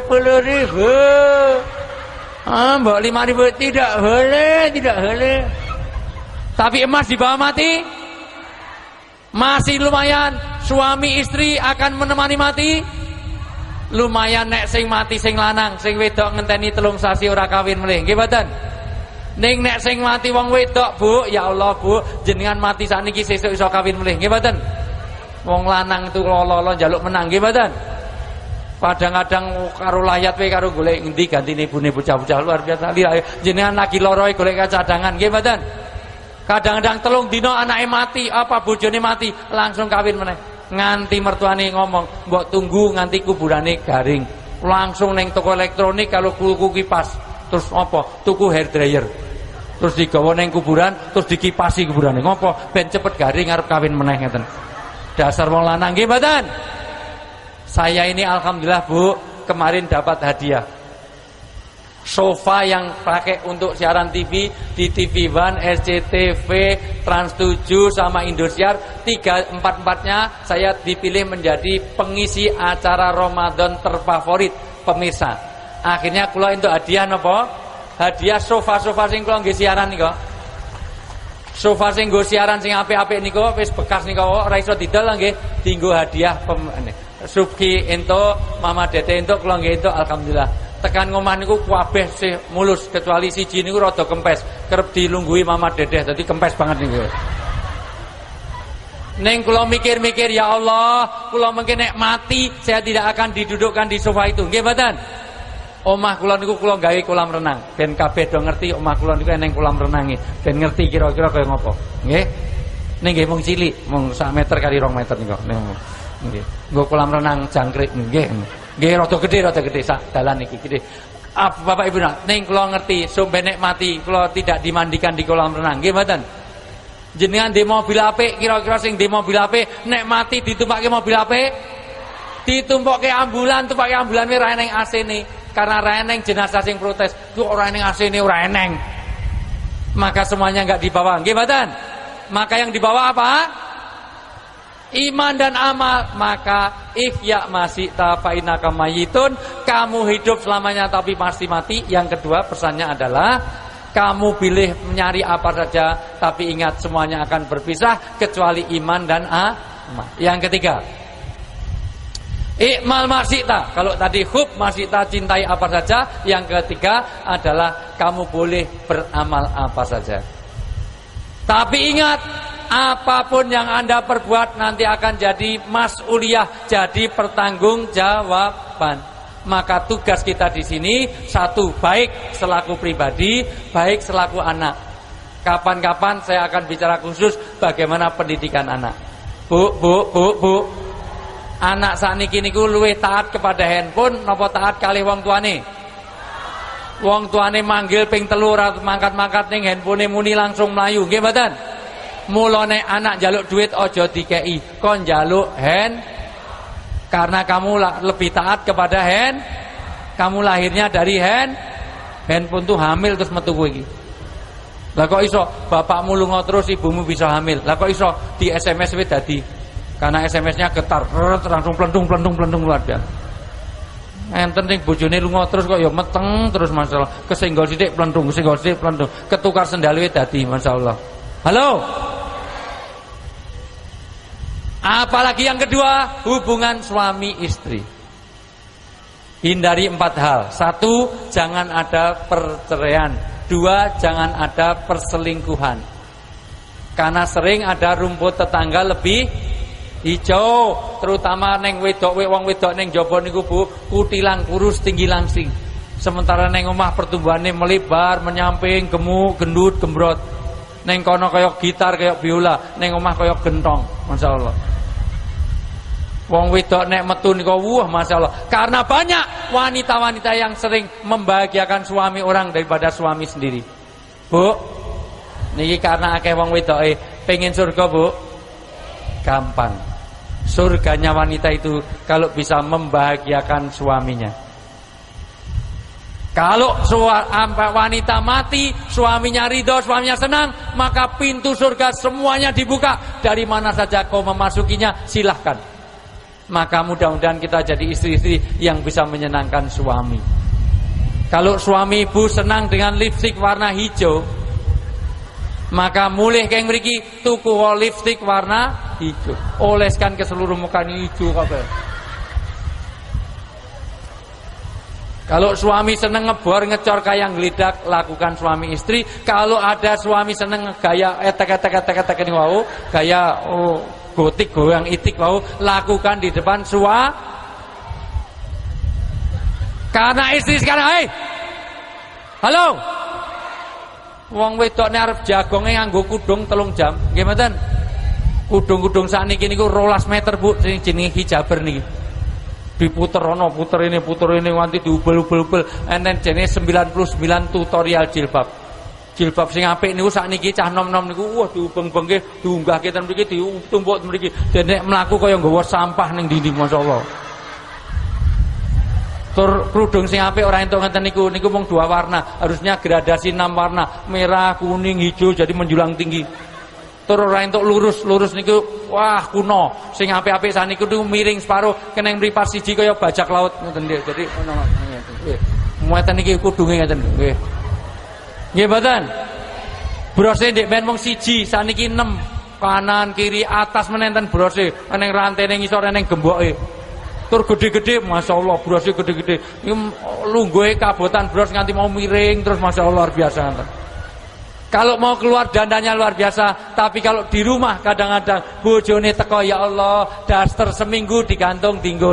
10.000. Mbok 5.000 tidak boleh. Tapi emas dibawa mati masih lumayan. Suami istri akan menemani mati lumayan. Nek sing mati sing lanang, sing wedok ngenteni 3 sasi ora kawin melih nggih mboten. Ning nek sing mati wong wedok Bu, ya Allah Bu, jenengan mati sakniki sesuk iso kawin melih nggih mboten. Wong lanang itu lolo njaluk menang nggih mboten. Kadang-kadang karo layat wae karo golek endi gantine ibune bocah-bocah luar biasa. Jenengan lagi loroe golek cadangan nggih mboten. Kadang-kadang 3 dina anake mati, apa bojone mati, langsung kawin meneh. Nganti mertuane ngomong, "Mbok tunggu nganti kuburane garing." Langsung ning toko elektronik kalau tuku kipas, terus apa? Tuku hair dryer. Terus digawa ning kuburan, terus dikipasi kuburane. Ngopo? Ben cepet garing arep kawin meneh ngeten. Dasar wong lanang nggih mboten? Saya ini alhamdulillah Bu, kemarin dapat hadiah sofa yang pakai untuk siaran TV di TV One, SCTV, Trans 7 sama Indosiar. 3-4-4-nya saya dipilih menjadi pengisi acara Ramadan terfavorit pemirsa. Akhirnya kula entuk hadiah napa? Hadiah sofa-sofa sing kula nggih siaran niku. Sofa sing nggo siaran sing apik-apik niku wis bekas niku ora iso didol nggih, dienggo hadiah Subki entuk, Mama Dede entuk, kula nggih entuk alhamdulillah. Tekan ngomah niku kabeh sih mulus kecuali siji niku rada kempes, kerep dilungguhi Mama Dedeh dadi kempes banget niku. Neng kula mikir-mikir, ya Allah, kula mungkin nek mati saya tidak akan didudukkan di sofa itu. Nggih mboten? Omah kula niku kula gawe kolam renang. Ben kabeh do ngerti omah kula niku eneng kolam renange. Ben ngerti kira-kira kaya ngopo. Nggih. Ning nggih mung cilik, mung 1 meter kali 2 meter niku. Nggih. Nggo kolam renang jangkrik nggih. Nggih rada gedhe sak dalan iki gede. Bapak Ibu ning kula ngerti sampe nek mati kula tidak dimandikan di kolam renang. Nggih mboten? Jenengan di mobil apik, kira-kira sing di mobil apik nek mati ditumpakke mobil apik, ditumpokke ambulan, tumpake ambulan ora eneng AC-ne. Karena ora eneng jenazah sing protes, tuh ora eneng AC-ne ora eneng. Maka semuanya enggak dibawa. Nggih mboten? Maka yang dibawa apa? Iman dan amal. Maka ihya masita fa innaka mayitun, kamu hidup selamanya tapi pasti mati. Yang kedua pesannya adalah kamu pilih mencari apa saja, tapi ingat semuanya akan berpisah kecuali iman dan amal. Yang ketiga, ikmal masita. Kalau tadi hub masita, cintai apa saja. Yang ketiga adalah kamu boleh beramal apa saja. Tapi ingat, apapun yang Anda perbuat nanti akan jadi mas'uliyah, jadi pertanggungjawaban. Maka tugas kita di sini satu, baik selaku pribadi, baik selaku anak. Kapan-kapan saya akan bicara khusus bagaimana pendidikan anak. Bu. Anak sakniki niku luwih taat kepada handphone napa taat kalih wong tuane? Wong tuane manggil ping 3 ora mangkat-mangkat ning handphone muni langsung mlayu, nggih mboten? Mulane anak njaluk duit aja dikei, kon njaluk karena kamu lebih taat kepada kamu lahirnya dari handphone tuh hamil terus metu kowe iki. Lah kok iso bapakmu lunga terus ibumu bisa hamil? Lah kok iso di SMS wis dadi? Karena SMS-nya getar, langsung plentung luar biasa. Enten sing bojone lunga terus kok ya meteng terus masalah. Kesenggol sithik plentung, ketukar sendal wis dadi masyaallah. Halo. Apalagi yang kedua, hubungan suami istri. Hindari 4 hal. 1, jangan ada perceraian. 2, jangan ada perselingkuhan. Karena sering ada rumput tetangga lebih hijau, terutama neng wong wedok neng jaba niku Bu, kutilang kurus tinggi langsing. Sementara neng omah pertumbuhannya melebar, menyamping, gemuk, gendut, gembrot. Neng kono kaya gitar, kaya biola, neng omah kaya gentong. Masyaallah. Wong wedok nek metu niku wah masyaallah. Karena banyak wanita-wanita yang sering membahagiakan suami orang daripada suami sendiri. Bu, niki karena akeh wong wedoke pengen surga, Bu. Gampang. Surganya wanita itu kalau bisa membahagiakan suaminya. Kalau wanita mati, suaminya ridho, suaminya senang, maka pintu surga semuanya dibuka. Dari mana saja kau memasukinya, silahkan. Maka mudah-mudahan kita jadi istri-istri yang bisa menyenangkan suami. Kalau suami ibu senang dengan lipstik warna hijau, maka mulih keng mriki tuku lipstik warna hijau, oleskan ke seluruh muka hijau kabeh. Kalau suami seneng ngebor ngecor kayak ngelidak, lakukan suami istri. Kalau ada suami seneng gaya etek ini wau, gaya gotik goyang itik wau, lakukan di depan karena istri sekarang, halo. Wong wedokne arep jagonge nganggo kudung 3 jam. Nggih mboten? Kudung-kudung sakniki niku 12 meter Bu, sing jenenge hijaber niki. Diputer ana, puter ini nganti diubel-ubel. Enten jenenge 99 tutorial jilbab. Jilbab sing apik niku sakniki cah nom-nom niku wah diubeng-bengke, diunggahke ten mriki, ditumpuk ten mriki. Dene mlaku kaya nggawa sampah ning dinding masyaallah. Tur kerudung sing apik ora entuk ngeten niku mung 2 warna, harusnya gradasi 6 warna, merah, kuning, hijau jadi menjulang tinggi. Tur ora entuk lurus niku wah kuno. Sing apik-apik saniku niku miring separo, kena mripat siji kaya bajak laut ngoten nggih. Jadi ngono nggih. Muatan niki kudunge ngeten nggih. Nggih mboten? Brose ndek men mung siji, saniki 6. Kanan, kiri, atas menenten brose, eneng rantene ngisor eneng gemboke. Tur gede-gede, masyaallah, brosnya gede-gede. Ini lungguhe kabotan bros nganti mau miring terus, masyaallah luar biasa. Kalau mau keluar dandanya luar biasa, tapi kalau di rumah kadang-kadang bojone teko ya Allah, daster seminggu digantung tinggo.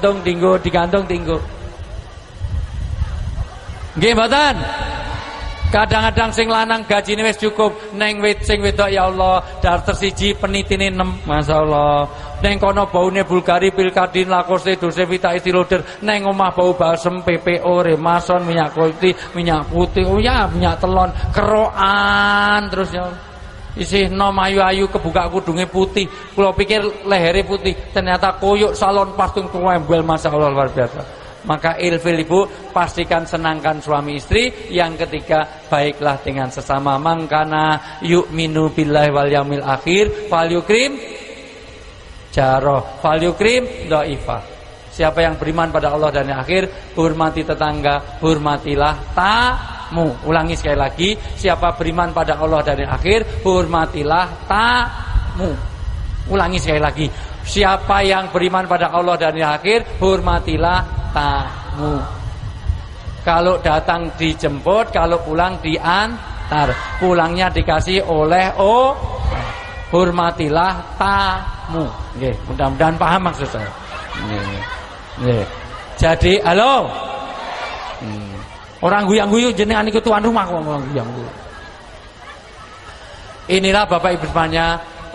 Nggih mboten? Kadang-kadang sing lanang gajine wis cukup, neng sing wedok ya Allah, daster siji penitine 6, masyaallah. Neng kono baune Bulgari, Pilkadin, Lacoste, Dolce Vita, Estee Lauder. Neng omah bau balsem, PPO, Remason, minyak minyak putih, minyak telon, kerokan terus ya. Isih nom ayu-ayu kebuka kudunge putih. Kula pikir lehere putih, ternyata koyok salon pastung tuwembel, masyaallah luar biasa. Maka ilfil ibu, pastikan senangkan suami istri. Yang ketiga, baiklah dengan sesama. Mangkana yu'minu billahi wal yaumil akhir falyukrim jaroh, falyukrim dhaifah. Siapa yang beriman pada Allah dan yang akhir, hormati tetangga, hormatilah tamu. Ulangi sekali lagi, siapa beriman pada Allah dan yang akhir, hormatilah tamu. Ulangi sekali lagi, siapa yang beriman pada Allah dan yang akhir, hormatilah tamu. Kalau datang dijemput, kalau pulang diantar. Pulangnya dikasih oleh hormatilah tamu. Nggih, mudah-mudahan paham maksud saya. Nggih. Jadi, halo. Orang guyang-guyu jenengan niku tuan rumah kok orang guyang-guyu. Inilah Bapak Ibu semuanya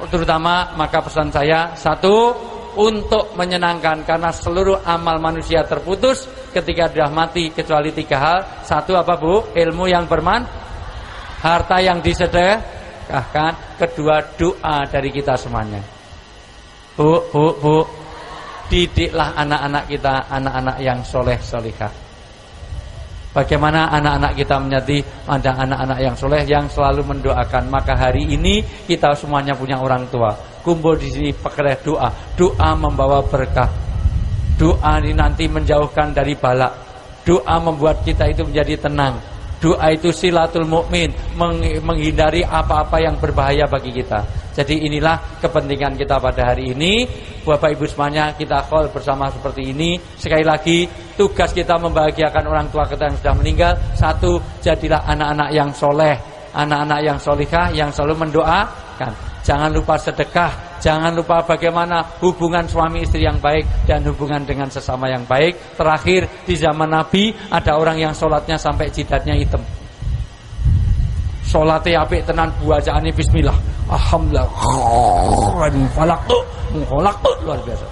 terutama maka pesan saya satu, untuk menyenangkan, karena seluruh amal manusia terputus ketika sudah mati kecuali 3 hal. Satu apa Bu? Ilmu yang harta yang disedekahkan. Kedua, doa dari kita semuanya. Bu, didiklah anak-anak kita, anak-anak yang soleh solihah. Bagaimana anak-anak kita menjadi anak-anak yang soleh yang selalu mendoakan. Maka hari ini kita semuanya punya orang tua. Kumpul di sini pakai doa. Doa membawa berkah. Doa ini nanti menjauhkan dari bala. Doa membuat kita itu menjadi tenang. Doa itu silatul mukmin, menghindari apa-apa yang berbahaya bagi kita. Jadi inilah kepentingan kita pada hari ini. Bapak Ibu semuanya, kita call bersama seperti ini. Sekali lagi, tugas kita membahagiakan orang tua kita yang sudah meninggal. Satu, jadilah anak-anak yang soleh, anak-anak yang solihah, yang selalu mendoakan. Jangan lupa sedekah, jangan lupa bagaimana hubungan suami istri yang baik dan hubungan dengan sesama yang baik. Terakhir, di zaman Nabi ada orang yang sholatnya sampai jidatnya hitam. Sholatnya apik tenan, bacaane bismillah, alhamdulillah, falak tuh luar biasa.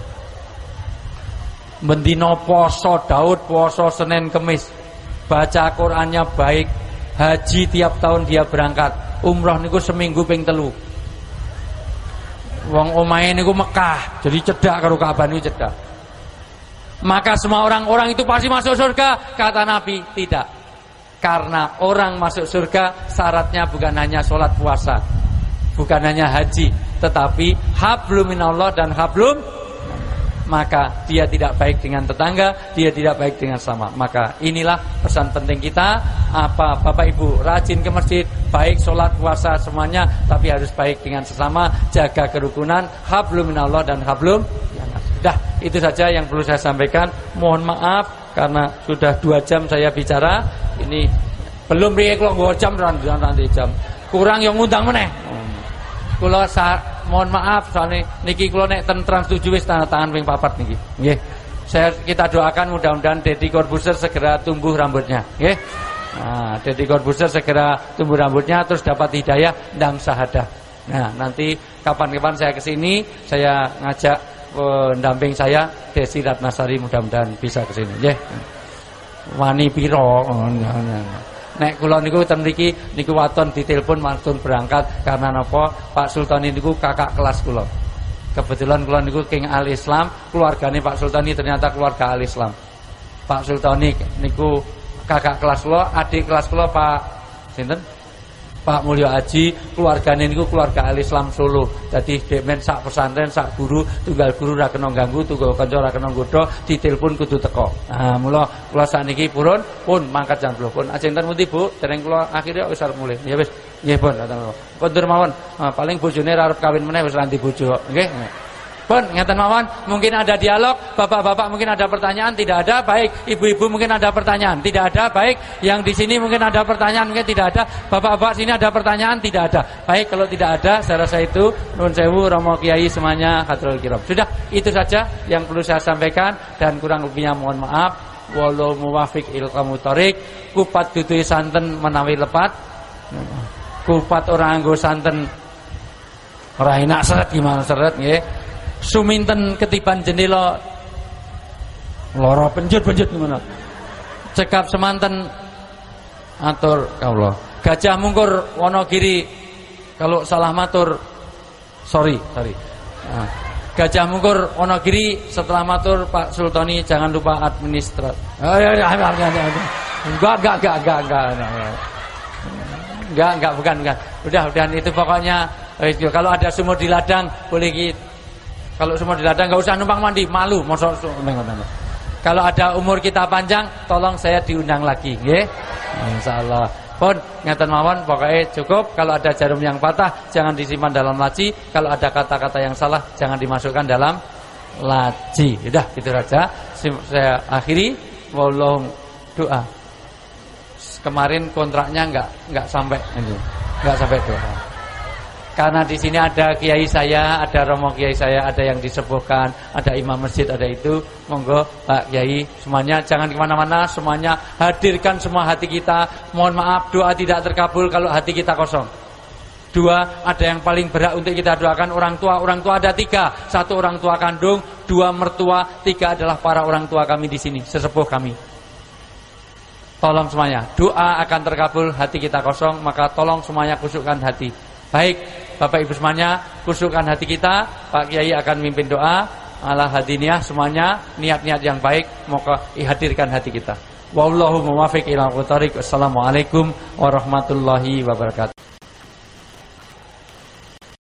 Bendino poso Daud, poso Senin Kemis, baca Qurannya baik, haji tiap tahun dia berangkat, umroh niku seminggu ping 3. Wong omahe niku Mekah, jadi cedak karo Ka'bah niku cedak. Maka semua orang-orang itu pasti masuk surga, kata Nabi. Tidak. Karena orang masuk surga syaratnya bukan hanya sholat puasa, bukan hanya haji, tetapi hablum minallah dan hablum. Maka dia tidak baik dengan tetangga, dia tidak baik dengan sama. Maka inilah pesan penting kita. Apa Bapak Ibu rajin ke masjid, baik sholat puasa semuanya, tapi harus baik dengan sesama, jaga kerukunan, hablum minallah dan hablum. Sudah, itu saja yang perlu saya sampaikan. Mohon maaf karena sudah 2 jam saya bicara. Ini belum riye kok 2 jam nanti jam. Kurang yang ngundang meneh. Kula mohon maaf soalnya niki kula nek ten Trans 7 wis tanda tangan ping 4 niki. Nggih. Kita doakan mudah-mudahan Deddy Corbuzier segera tumbuh rambutnya, nggih. Nah, Deddy Corbuzier segera tumbuh rambutnya terus dapat hidayah dan syahadah. Nah, nanti kapan-kapan saya ke sini, saya ngajak pendamping saya Desi Ratnasari, mudah-mudahan bisa ke sini, nggih. Wani piro? Nek kula niku ten mriki niku waton ditelepon langsung berangkat karena napa Pak Sultani niku kakak kelas kula. Kebetulan kula niku king al-Islam, keluargane Pak Sultani ternyata keluarga al-Islam. Pak Sultani niku kakak kelas kula, adik kelas kula Pak sinten? Pak Mulyo Haji, keluargane niku keluarga al-Islam Solo. Dadi dekmen sak pesantren, sak guru, tunggal guru ra kena ganggu, tunggal kanca ra kena nggodha, ditelepon kudu teko. Nah, mula kula sakniki pun mangkat jam 10 pun. Ajeng ten pundi Bu? Dereng kula akhire wis arep mulih. Ya wis, nggih pun. Kondur mawon. Paling bojone ra arep kawin meneh wis ranti bojo. Nggih. Pun ngeten mawon, mungkin ada dialog, bapak-bapak mungkin ada pertanyaan, tidak ada, baik. Ibu-ibu mungkin ada pertanyaan, tidak ada, baik. Yang di sini mungkin ada pertanyaan, mungkin tidak ada. Bapak-bapak sini ada pertanyaan, tidak ada. Baik, kalau tidak ada, saya rasa itu nuwun sewu Romo Kiai semuanya hatrul kiram. Sudah, itu saja yang perlu saya sampaikan dan kurang lebihnya mohon maaf. Wallahu muwaffiq ilqamu thoriq. Kupat duduhe santen menawi lepat. Kupat orang anggo santen ora enak seret gimana seret nggih. Suminten ketiban jendela lara penjut-penjut gimana. Cekap semanten atur Allah. Gajah Mungkur Wonogiri kalau salah matur sorry. Nah, Gajah Mungkur Wonogiri setelah matur Pak Sultani jangan lupa administrat. Enggak bukan. Udah itu pokoknya kalau ada sumur di ladang boleh gitu. Kalau semua di ladang nggak usah numpang mandi, malu. Kalau ada umur kita panjang, tolong saya diundang lagi, nggih. Insyaallah. Pun ngeten mawon, pokoknya cukup. Kalau ada jarum yang patah, jangan disimpan dalam laci. Kalau ada kata-kata yang salah, jangan dimasukkan dalam laci. Sudah, gitu saja. Saya akhiri. Wallahu doa. Kemarin kontraknya nggak sampai ini, nggak sampai doa. Karena di sini ada kiai saya, ada romo kiai saya, ada yang disepuhkan, ada imam masjid, ada itu. Monggo Pak Kiai, semuanya jangan kemana-mana, semuanya hadirkan semua hati kita. Mohon maaf doa tidak terkabul kalau hati kita kosong. Dua, ada yang paling berat untuk kita doakan orang tua. Orang tua ada 3. 1 orang tua kandung, 2 mertua, 3 adalah para orang tua kami di sini, sesepuh kami. Tolong semuanya, doa akan terkabul, hati kita kosong, maka tolong semuanya kusukkan hati. Baik, Bapak Ibu semuanya, kusukkan hati kita. Pak Kiai akan mimpin doa ala hadiniyah, semuanya niat-niat yang baik, moga dihadirkan hati kita. Wallahu muwaffiq ila aqwamit thoriq. Wassalamualaikum warahmatullahi wabarakatuh.